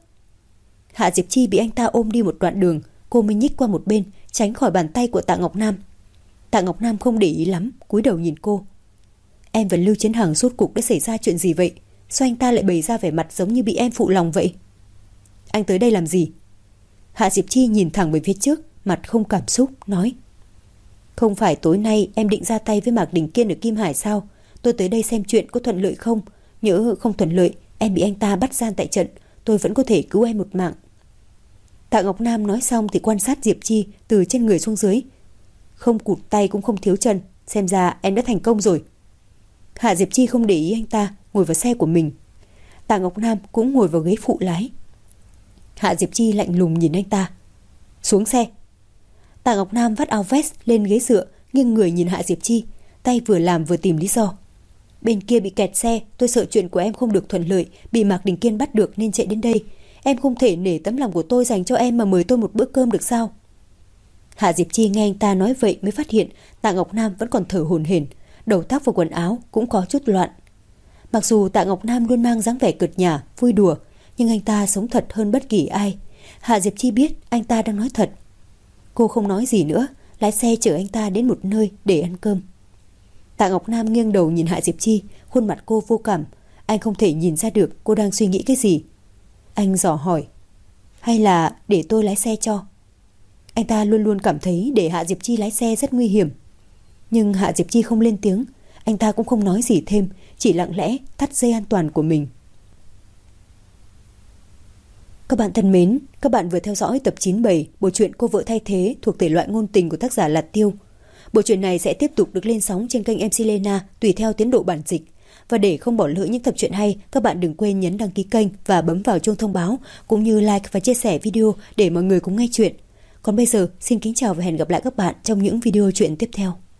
Hạ Diệp Chi bị anh ta ôm đi một đoạn đường, cô mới nhích qua một bên, tránh khỏi bàn tay của Tạ Ngọc Nam. Tạ Ngọc Nam không để ý lắm, cúi đầu nhìn cô. Em và Lưu Chiến Hằng rốt cuộc đã xảy ra chuyện gì vậy? Sao anh ta lại bày ra vẻ mặt giống như bị em phụ lòng vậy? Anh tới đây làm gì? Hạ Diệp Chi nhìn thẳng về phía trước, mặt không cảm xúc, nói. Không phải tối nay em định ra tay với Mạc Đình Kiên ở Kim Hải sao? Tôi tới đây xem chuyện có thuận lợi không? Nhỡ không thuận lợi, em bị anh ta bắt gian tại trận, tôi vẫn có thể cứu em một mạng. Tạ Ngọc Nam nói xong thì quan sát Diệp Chi từ trên người xuống dưới. Không cụt tay cũng không thiếu chân, xem ra em đã thành công rồi. Hạ Diệp Chi không để ý anh ta, ngồi vào xe của mình. Tạ Ngọc Nam cũng ngồi vào ghế phụ lái. Hạ Diệp Chi lạnh lùng nhìn anh ta. Xuống xe. Tạ Ngọc Nam vắt áo vest lên ghế dựa, nghiêng người nhìn Hạ Diệp Chi, tay vừa làm vừa tìm lý do. Bên kia bị kẹt xe, tôi sợ chuyện của em không được thuận lợi, bị Mạc Đình Kiên bắt được nên chạy đến đây. Em không thể nể tấm lòng của tôi dành cho em mà mời tôi một bữa cơm được sao? Hạ Diệp Chi nghe anh ta nói vậy mới phát hiện Tạ Ngọc Nam vẫn còn thở hổn hển, đầu tóc và quần áo cũng có chút loạn. Mặc dù Tạ Ngọc Nam luôn mang dáng vẻ cợt nhả, vui đùa, nhưng anh ta sống thật hơn bất kỳ ai. Hạ Diệp Chi biết anh ta đang nói thật. Cô không nói gì nữa, lái xe chở anh ta đến một nơi để ăn cơm. Tạ Ngọc Nam nghiêng đầu nhìn Hạ Diệp Chi, khuôn mặt cô vô cảm. Anh không thể nhìn ra được cô đang suy nghĩ cái gì. Anh dò hỏi. Hay là để tôi lái xe cho? Anh ta luôn luôn cảm thấy để Hạ Diệp Chi lái xe rất nguy hiểm. Nhưng Hạ Diệp Chi không lên tiếng. Anh ta cũng không nói gì thêm, chỉ lặng lẽ thắt dây an toàn của mình. Các bạn thân mến, các bạn vừa theo dõi tập 97 bộ truyện Cô vợ thay thế thuộc thể loại ngôn tình của tác giả Lạt Tiêu. Bộ truyện này sẽ tiếp tục được lên sóng trên kênh MC Lena tùy theo tiến độ bản dịch. Và để không bỏ lỡ những tập truyện hay, các bạn đừng quên nhấn đăng ký kênh và bấm vào chuông thông báo, cũng như like và chia sẻ video để mọi người cùng nghe chuyện. Còn bây giờ, xin kính chào và hẹn gặp lại các bạn trong những video truyện tiếp theo.